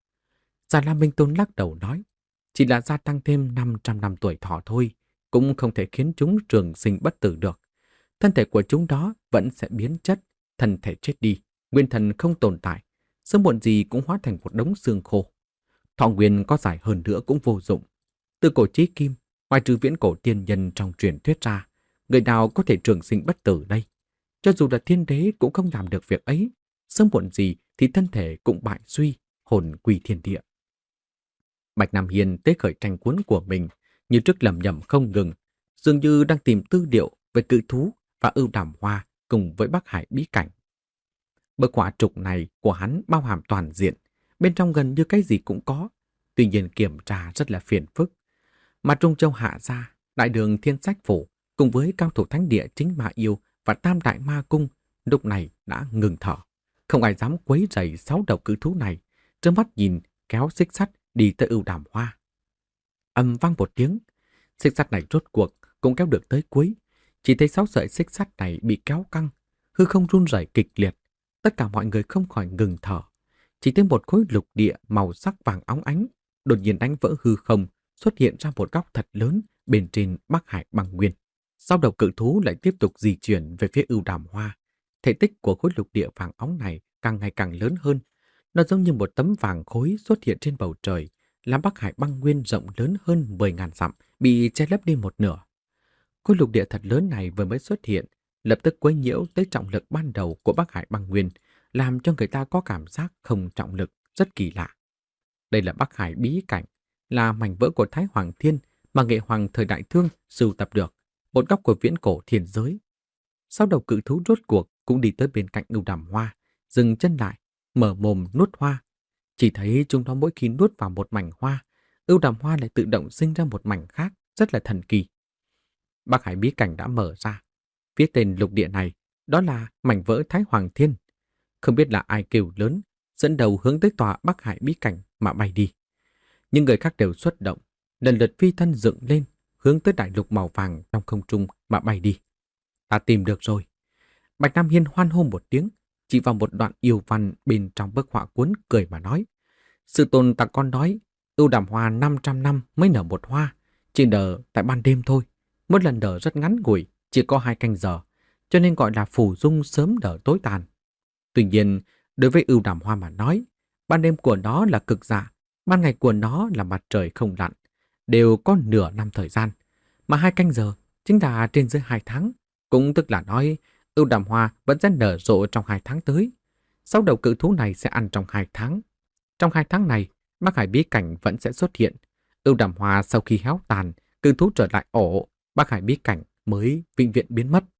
Già La Minh Tôn lắc đầu nói: Chỉ là gia tăng thêm năm trăm năm tuổi thọ thôi, cũng không thể khiến chúng trường sinh bất tử được. Thân thể của chúng đó vẫn sẽ biến chất, thân thể chết đi, nguyên thần không tồn tại, sớm muộn gì cũng hóa thành một đống xương khô. Thọ nguyên có dài hơn nữa cũng vô dụng. Từ cổ chí kim, ngoài trừ viễn cổ tiên nhân trong truyền thuyết ra, người nào có thể trường sinh bất tử đây? Cho dù là thiên đế cũng không làm được việc ấy, sớm muộn gì thì thân thể cũng bại suy, hồn quy thiên địa. Bạch Nam Hiên tế khởi tranh cuốn của mình, như trước lẩm nhẩm không ngừng, dường như đang tìm tư liệu về cự thú và ưu đàm hoa cùng với Bắc Hải bí cảnh. Bức họa trục này của hắn bao hàm toàn diện, bên trong gần như cái gì cũng có, tuy nhiên kiểm tra rất là phiền phức. Mà Trung Châu hạ ra, đại đường Thiên Sách Phủ cùng với cao thủ thánh địa Chính Ma Yêu và Tam Đại Ma Cung lúc này đã ngừng thở. Không ai dám quấy rầy sáu đầu cự thú này, trơ mắt nhìn kéo xích sắt đi tới ưu đàm hoa. Âm vang một tiếng, xích sắt này rốt cuộc cũng kéo được tới cuối. Chỉ thấy sáu sợi xích sắt này bị kéo căng, hư không run rẩy kịch liệt. Tất cả mọi người không khỏi ngừng thở. Chỉ thấy một khối lục địa màu sắc vàng óng ánh đột nhiên đánh vỡ hư không, xuất hiện ra một góc thật lớn bên trên Bắc Hải băng nguyên. Sau đầu cự thú lại tiếp tục di chuyển về phía ưu đàm hoa. Thể tích của khối lục địa vàng óng này càng ngày càng lớn hơn. Nó giống như một tấm vàng khối xuất hiện trên bầu trời, làm Bắc Hải băng nguyên rộng lớn hơn mười ngàn dặm bị che lấp đi một nửa. Khối lục địa thật lớn này vừa mới xuất hiện, lập tức quấy nhiễu tới trọng lực ban đầu của Bắc Hải băng nguyên, làm cho người ta có cảm giác không trọng lực rất kỳ lạ. Đây là Bắc Hải bí cảnh, là mảnh vỡ của Thái Hoàng Thiên mà Nghệ Hoàng thời Đại Thương sưu tập được, một góc của viễn cổ thiên giới. Sau đầu cự thú rốt cuộc cũng đi tới bên cạnh ưu đàm hoa, dừng chân lại, mở mồm nuốt hoa. Chỉ thấy chúng nó mỗi khi nuốt vào một mảnh hoa, ưu đàm hoa lại tự động sinh ra một mảnh khác, rất là thần kỳ. Bắc Hải bí cảnh đã mở ra. Phía tên lục địa này, đó là mảnh vỡ Thái Hoàng Thiên. Không biết là ai kêu lớn, dẫn đầu hướng tới tòa Bắc Hải bí cảnh mà bay đi. Nhưng người khác đều xuất động, lần lượt phi thân dựng lên, hướng tới đại lục màu vàng trong không trung mà bay đi. Ta tìm được rồi. Bạch Nam Hiên hoan hô một tiếng, chỉ vào một đoạn yêu văn bên trong bức họa cuốn cười mà nói. Sư tôn ta con nói, ưu đàm hoa năm trăm năm mới nở một hoa, chỉ nở tại ban đêm thôi. Mỗi lần nở rất ngắn ngủi, chỉ có hai canh giờ, cho nên gọi là phù dung sớm nở tối tàn. Tuy nhiên, đối với ưu đàm hoa mà nói, ban đêm của nó là cực dạ, ban ngày của nó là mặt trời không lặn, đều có nửa năm thời gian, mà hai canh giờ chính là trên dưới hai tháng, cũng tức là nói ưu đàm hoa vẫn sẽ nở rộ trong hai tháng tới. Sau đầu cự thú này sẽ ăn trong hai tháng. Trong hai tháng này, Bắc Hải bí cảnh vẫn sẽ xuất hiện. Ưu đàm hoa sau khi héo tàn, cự thú trở lại ổ, Bắc Hải bí cảnh mới vĩnh viễn biến mất.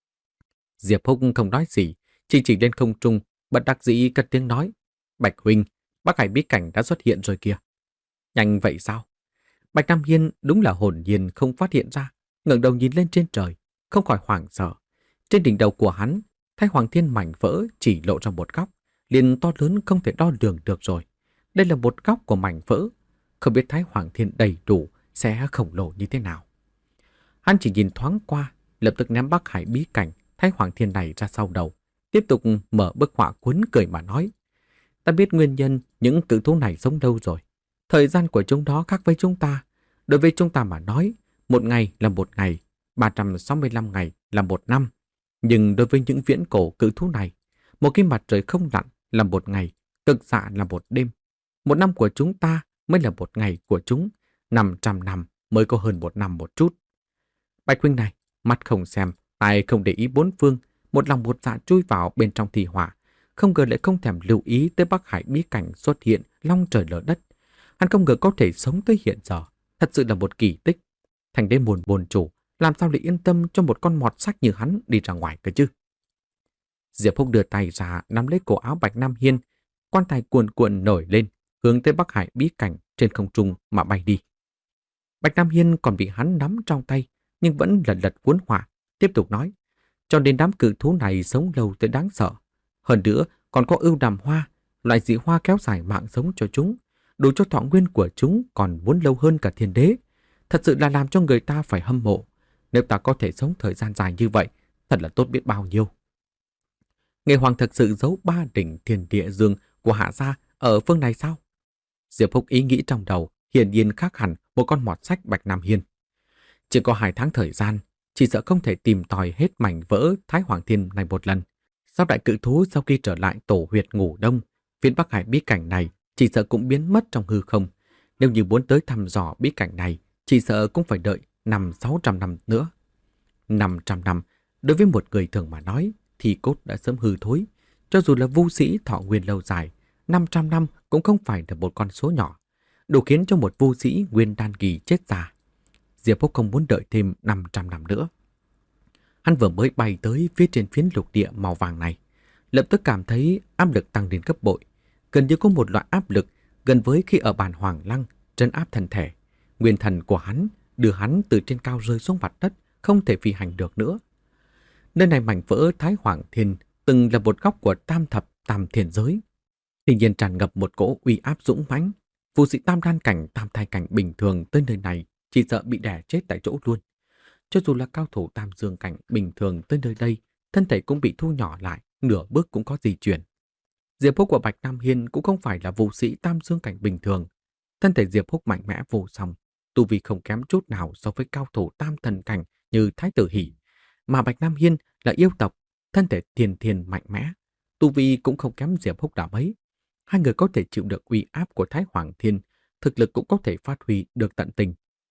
Diệp Húc không nói gì, chỉ chỉ lên không trung, bật đắc dĩ cất tiếng nói. Bạch huynh, Bắc Hải bí cảnh đã xuất hiện rồi kìa. Nhanh vậy sao? Bạch Nam Hiên đúng là hồn nhiên không phát hiện ra, ngẩng đầu nhìn lên trên trời, không khỏi hoảng sợ. Trên đỉnh đầu của hắn, Thái Hoàng Thiên mảnh vỡ chỉ lộ ra một góc, liền to lớn không thể đo lường được rồi. Đây là một góc của mảnh vỡ, không biết Thái Hoàng Thiên đầy đủ sẽ khổng lồ như thế nào. Hắn chỉ nhìn thoáng qua, lập tức ném Bắc Hải bí cảnh Thái Hoàng Thiên này ra sau đầu, tiếp tục mở bức họa cuốn cười mà nói. Ta biết nguyên nhân những cự thú này sống lâu rồi. Thời gian của chúng đó khác với chúng ta. Đối với chúng ta mà nói, một ngày là một ngày, ba trăm sáu mươi lăm ngày là một năm. Nhưng đối với những viễn cổ cự thú này, một khi mặt trời không lặn là một ngày, cực dạ là một đêm. Một năm của chúng ta mới là một ngày của chúng, năm trăm năm mới có hơn một năm một chút. Bạch huynh này, mắt không xem, tai không để ý bốn phương, một lòng một dạ chui vào bên trong thi hỏa, không ngờ lại không thèm lưu ý tới Bắc Hải bí cảnh xuất hiện long trời lở đất. Hắn không ngờ có thể sống tới hiện giờ, thật sự là một kỳ tích. Thành đế môn bồn chủ, làm sao lại yên tâm cho một con mọt sách như hắn đi ra ngoài cơ chứ? Diệp Húc đưa tay ra nắm lấy cổ áo Bạch Nam Hiên, quan tài cuồn cuộn nổi lên, hướng tới Bắc Hải bí cảnh trên không trung mà bay đi. Bạch Nam Hiên còn bị hắn nắm trong tay, nhưng vẫn lật lật cuốn họa, tiếp tục nói. Cho nên đám cự thú này sống lâu tới đáng sợ. Hơn nữa, còn có ưu đàm hoa, loại dị hoa kéo dài mạng sống cho chúng, đủ cho thọ nguyên của chúng còn muốn lâu hơn cả thiên đế. Thật sự là làm cho người ta phải hâm mộ. Nếu ta có thể sống thời gian dài như vậy, thật là tốt biết bao nhiêu. Nghệ Hoàng thực sự giấu ba đỉnh thiên địa dương của Hạ gia ở phương này sao? Diệp Húc ý nghĩ trong đầu, hiển nhiên khác hẳn một con mọt sách Bạch Nam Hiên. Chỉ có hai tháng thời gian, chỉ sợ không thể tìm tòi hết mảnh vỡ Thái Hoàng Thiên này một lần. Sao đại cự thú sau khi trở lại tổ huyệt ngủ đông, phiến Bắc Hải bí cảnh này chỉ sợ cũng biến mất trong hư không. Nếu như muốn tới thăm dò bí cảnh này, chỉ sợ cũng phải đợi năm sáu trăm năm nữa. Năm trăm năm, đối với một người thường mà nói, thì cốt đã sớm hư thối. Cho dù là vu sĩ thọ nguyên lâu dài, năm trăm năm cũng không phải là một con số nhỏ, đủ khiến cho một vu sĩ nguyên đan kỳ chết già. Diệp Húc không muốn đợi thêm năm trăm năm nữa. Hắn vừa mới bay tới phía trên phiến lục địa màu vàng này, lập tức cảm thấy áp lực tăng đến gấp bội, gần như có một loại áp lực gần với khi ở bàn Hoàng Lăng trấn áp thân thể. Nguyên thần của hắn đưa hắn từ trên cao rơi xuống mặt đất, không thể phi hành được nữa. Nơi này mảnh vỡ Thái Hoàng Thiên từng là một góc của tam thập tam thiên giới, tuy nhiên tràn ngập một cỗ uy áp dũng mãnh. Phù sĩ tam đan cảnh, tam thai cảnh bình thường tới nơi này chỉ sợ bị đè chết tại chỗ luôn. Cho dù là cao thủ tam dương cảnh bình thường tới nơi đây, thân thể cũng bị thu nhỏ lại, nửa bước cũng có di chuyển. Diệp Húc của Bạch Nam Hiên cũng không phải là vũ sĩ tam dương cảnh bình thường. Thân thể Diệp Húc mạnh mẽ vô song, tu vi không kém chút nào so với cao thủ tam thần cảnh như Thái Tử Hỷ. Mà Bạch Nam Hiên là yêu tộc, thân thể thiên thiên mạnh mẽ, tu vi cũng không kém Diệp Húc đã mấy. Hai người có thể chịu được uy áp của Thái Hoàng Thiên, thực lực cũng có thể phát huy được tận tình.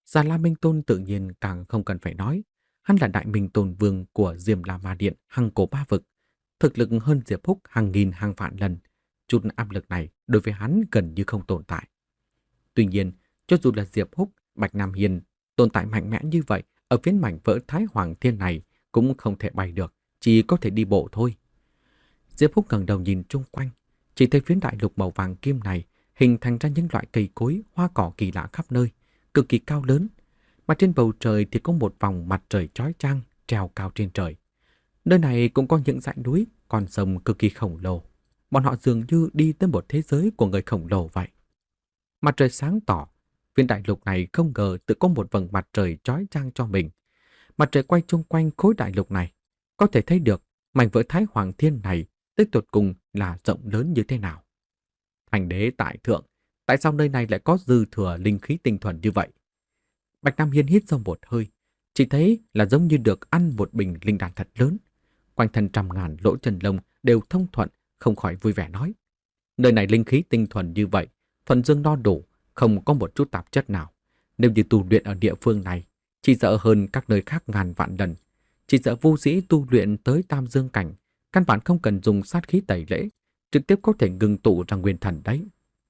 Già La Minh Tôn tự nhiên càng không cần phải nói. Hắn là đại minh tôn vương của Diêm La Ma Điện hằng cổ ba vực. Thực lực hơn Diệp Húc hàng nghìn hàng vạn lần. Chút áp lực này đối với hắn gần như không tồn tại. Tuy nhiên, cho dù là Diệp Húc, Bạch Nam Hiên tồn tại mạnh mẽ như vậy, ở phiến mảnh vỡ Thái Hoàng Thiên này cũng không thể bay được, chỉ có thể đi bộ thôi. Diệp Húc ngẩng đầu nhìn chung quanh, chỉ thấy phiến đại lục màu vàng kim này hình thành ra những loại cây cối, hoa cỏ kỳ lạ khắp nơi, cực kỳ cao lớn. Mà trên bầu trời thì có một vòng mặt trời chói chang treo cao trên trời. Nơi này cũng có những dãy núi, con sông cực kỳ khổng lồ. Bọn họ dường như đi tới một thế giới của người khổng lồ vậy. Mặt trời sáng tỏ, phiến đại lục này không ngờ tự có một vầng mặt trời chói chang cho mình. Mặt trời quay chung quanh khối đại lục này, có thể thấy được mảnh vỡ Thái Hoàng Thiên này tới tột cùng là rộng lớn như thế nào. Thành đế tại thượng, tại sao nơi này lại có dư thừa linh khí tinh thuần như vậy? Bạch Nam Hiên hít sâu một hơi, chỉ thấy là giống như được ăn một bình linh đan thật lớn. Quanh thân trăm ngàn lỗ chân lông đều thông thuận, không khỏi vui vẻ nói. Nơi này linh khí tinh thuần như vậy, thuần dương no đủ, không có một chút tạp chất nào. Nếu như tu luyện ở địa phương này, chỉ sợ hơn các nơi khác ngàn vạn lần. Chỉ sợ vô sĩ tu luyện tới tam dương cảnh, căn bản không cần dùng sát khí tẩy lễ, trực tiếp có thể ngừng tụ ra nguyên thần đấy.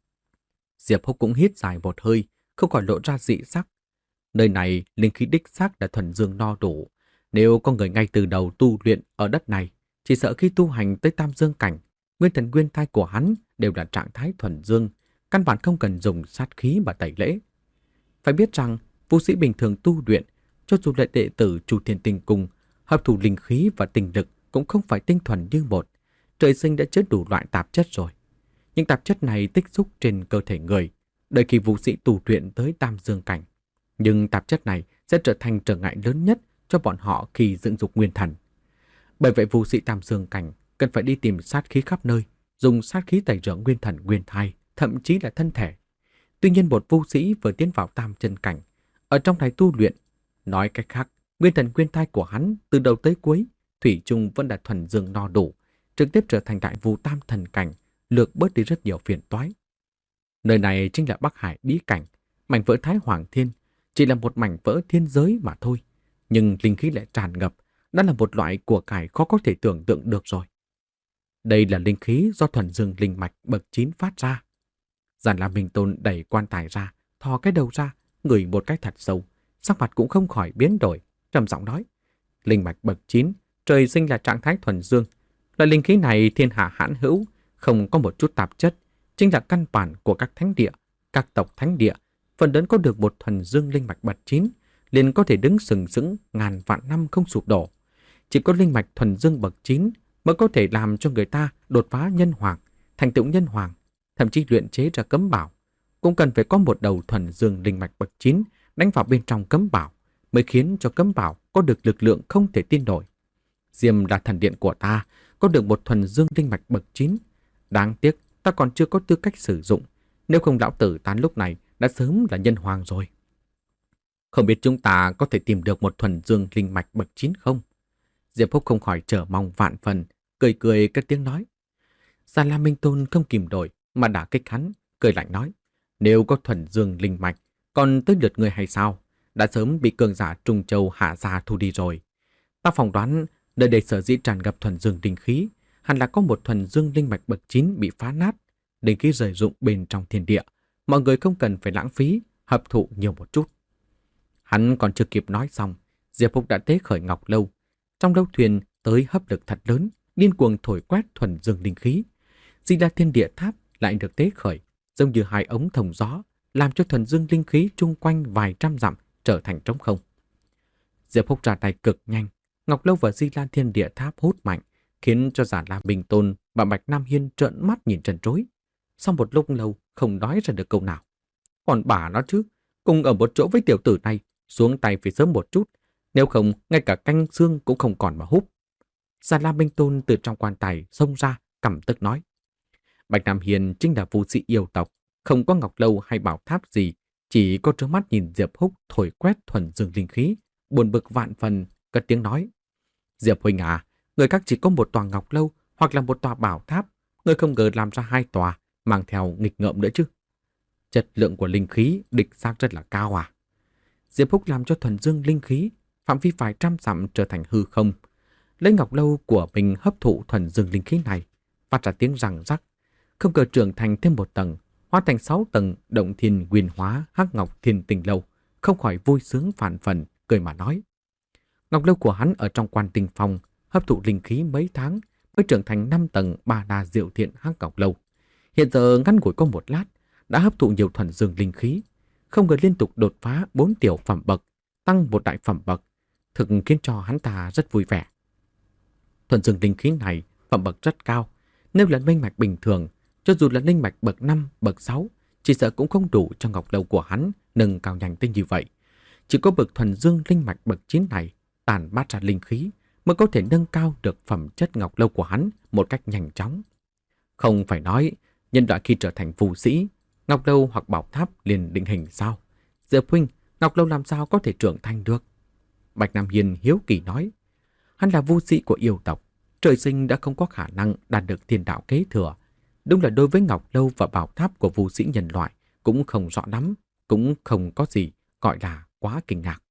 Diệp Húc cũng hít dài một hơi, không khỏi lộ ra dị sắc. Nơi này linh khí đích xác là thuần dương no đủ. Nếu có người ngay từ đầu tu luyện ở đất này, chỉ sợ khi tu hành tới tam dương cảnh, nguyên thần nguyên thai của hắn đều là trạng thái thuần dương, căn bản không cần dùng sát khí mà tẩy lễ. Phải biết rằng, vũ sĩ bình thường tu luyện, cho dù là đệ tử Chu Thiên Tinh Cung, hấp thụ linh khí và tinh lực cũng không phải tinh thuần như một. Trời sinh đã chứa đủ loại tạp chất rồi. Những tạp chất này tích xúc trên cơ thể người, đợi khi vũ sĩ tu luyện tới tam dương cảnh. Nhưng tạp chất này sẽ trở thành trở ngại lớn nhất cho bọn họ khi dựng dục nguyên thần. Bởi vậy vũ sĩ tam dương cảnh cần phải đi tìm sát khí khắp nơi, dùng sát khí tẩy rửa nguyên thần nguyên thai, thậm chí là thân thể. Tuy nhiên một vũ sĩ vừa tiến vào tam chân cảnh, ở trong này tu luyện, nói cách khác, nguyên thần nguyên thai của hắn từ đầu tới cuối, thủy chung vẫn là thuần dương no đủ, trực tiếp trở thành đại vũ tam thần cảnh, lược bớt đi rất nhiều phiền toái. Nơi này chính là Bắc Hải bí cảnh, mảnh vỡ Thái Hoàng Thiên, chỉ là một mảnh vỡ thiên giới mà thôi, nhưng linh khí lại tràn ngập, đó là một loại của cải khó có thể tưởng tượng được rồi. Đây là linh khí do thuần dương linh mạch bậc chín phát ra. Giản La Minh Tôn đẩy quan tài ra, thò cái đầu ra, ngửi một cái thật sâu, sắc mặt cũng không khỏi biến đổi, trầm giọng nói: linh mạch bậc chín, trời sinh là trạng thái thuần dương. Loại linh khí này thiên hạ hãn hữu, không có một chút tạp chất, chính là căn bản của các thánh địa, các tộc thánh địa, phần lớn có được một thuần dương linh mạch bậc chín, liền có thể đứng sừng sững ngàn vạn năm không sụp đổ. Chỉ có linh mạch thuần dương bậc chín mới có thể làm cho người ta đột phá nhân hoàng, thành tựu nhân hoàng, thậm chí luyện chế ra cấm bảo. Cũng cần phải có một đầu thuần dương linh mạch bậc chín đánh vào bên trong cấm bảo, mới khiến cho cấm bảo có được lực lượng không thể tin nổi. Diêm là thần điện của ta, có được một thuần dương linh mạch bậc chín. Đáng tiếc, ta còn chưa có tư cách sử dụng. Nếu không lão tử tán lúc này đã sớm là nhân hoàng rồi. Không biết chúng ta có thể tìm được một thuần dương linh mạch bậc chín không? Diệp Húc không khỏi chờ mong vạn phần, cười cười cất tiếng nói. Già La Minh Tôn không kìm nổi mà đả kích hắn, cười lạnh nói: nếu có thuần dương linh mạch, còn tới lượt người hay sao? Đã sớm bị cường giả Trung Châu hạ gia thu đi rồi. Ta phỏng đoán, nơi đây sở dĩ tràn ngập thuần dương linh khí, hẳn là có một thuần dương linh mạch bậc chín bị phá nát, linh khí rời rụng bên trong thiên địa. Mọi người không cần phải lãng phí, hấp thụ nhiều một chút. Hắn còn chưa kịp nói xong, Diệp Húc đã tế khởi ngọc lâu. Trong lâu thuyền tới hấp lực thật lớn, điên cuồng thổi quét thuần dương linh khí. Di La Thiên Địa Tháp lại được tế khởi, giống như hai ống thông gió, làm cho thuần dương linh khí chung quanh vài trăm dặm trở thành trống không. Diệp Húc ra tay cực nhanh, ngọc lâu và Di La Thiên Địa Tháp hút mạnh, khiến cho Giản La Minh Tôn và Bạch Nam Hiên trợn mắt nhìn trần trối. Sau một lúc lâu không nói ra được câu nào. Còn bà nó chứ, cùng ở một chỗ với tiểu tử này, xuống tay phải sớm một chút, nếu không ngay cả canh xương cũng không còn mà húp. Giản La Minh Tôn từ trong quan tài xông ra, căm tức nói: Bạch Nam Hiên chính là vũ sĩ yêu tộc, không có ngọc lâu hay bảo tháp gì, chỉ có trơ mắt nhìn Diệp Húc thổi quét thuần dương linh khí, buồn bực vạn phần, cất tiếng nói: Diệp huynh à, người khác chỉ có một tòa ngọc lâu hoặc là một tòa bảo tháp, người không ngờ làm ra hai tòa, mang theo nghịch ngợm nữa chứ. Chất lượng của linh khí địch xác rất là cao à. Diệp Húc làm cho thuần dương linh khí phạm vi vài trăm dặm trở thành hư không, lấy ngọc lâu của mình hấp thụ thuần dương linh khí này, phát ra tiếng răng rắc, không ngờ trưởng thành thêm một tầng, hóa thành sáu tầng động thiên nguyên hóa hắc ngọc thiên tinh lâu, không khỏi vui sướng phản phần, cười mà nói. Ngọc lâu của hắn ở trong quan tinh phong hấp thụ linh khí mấy tháng mới trưởng thành năm tầng ba đa diệu thiện hắc ngọc lâu. Hiện giờ ngắn ngủi có một lát đã hấp thụ nhiều thuần dương linh khí, không ngờ liên tục đột phá bốn tiểu phẩm bậc, tăng một đại phẩm bậc, thực khiến cho hắn ta rất vui vẻ. Thuần dương linh khí này phẩm bậc rất cao, nếu là linh mạch bình thường, cho dù là linh mạch bậc năm, bậc sáu, chỉ sợ cũng không đủ cho ngọc lâu của hắn nâng cao nhanh tới như vậy. Chỉ có bậc thuần dương linh mạch bậc chín này tản mát ra linh khí mới có thể nâng cao được phẩm chất ngọc lâu của hắn một cách nhanh chóng. Không phải nói, nhân loại khi trở thành phù sĩ, ngọc lâu hoặc bảo tháp liền định hình sao? Diệp huynh, ngọc lâu làm sao có thể trưởng thành được? Bạch Nam Hiên hiếu kỳ nói. Hắn là vu sĩ của yêu tộc, trời sinh đã không có khả năng đạt được thiên đạo kế thừa. Đúng là đối với ngọc lâu và bảo tháp của vu sĩ nhân loại cũng không rõ lắm, cũng không có gì gọi là quá kinh ngạc.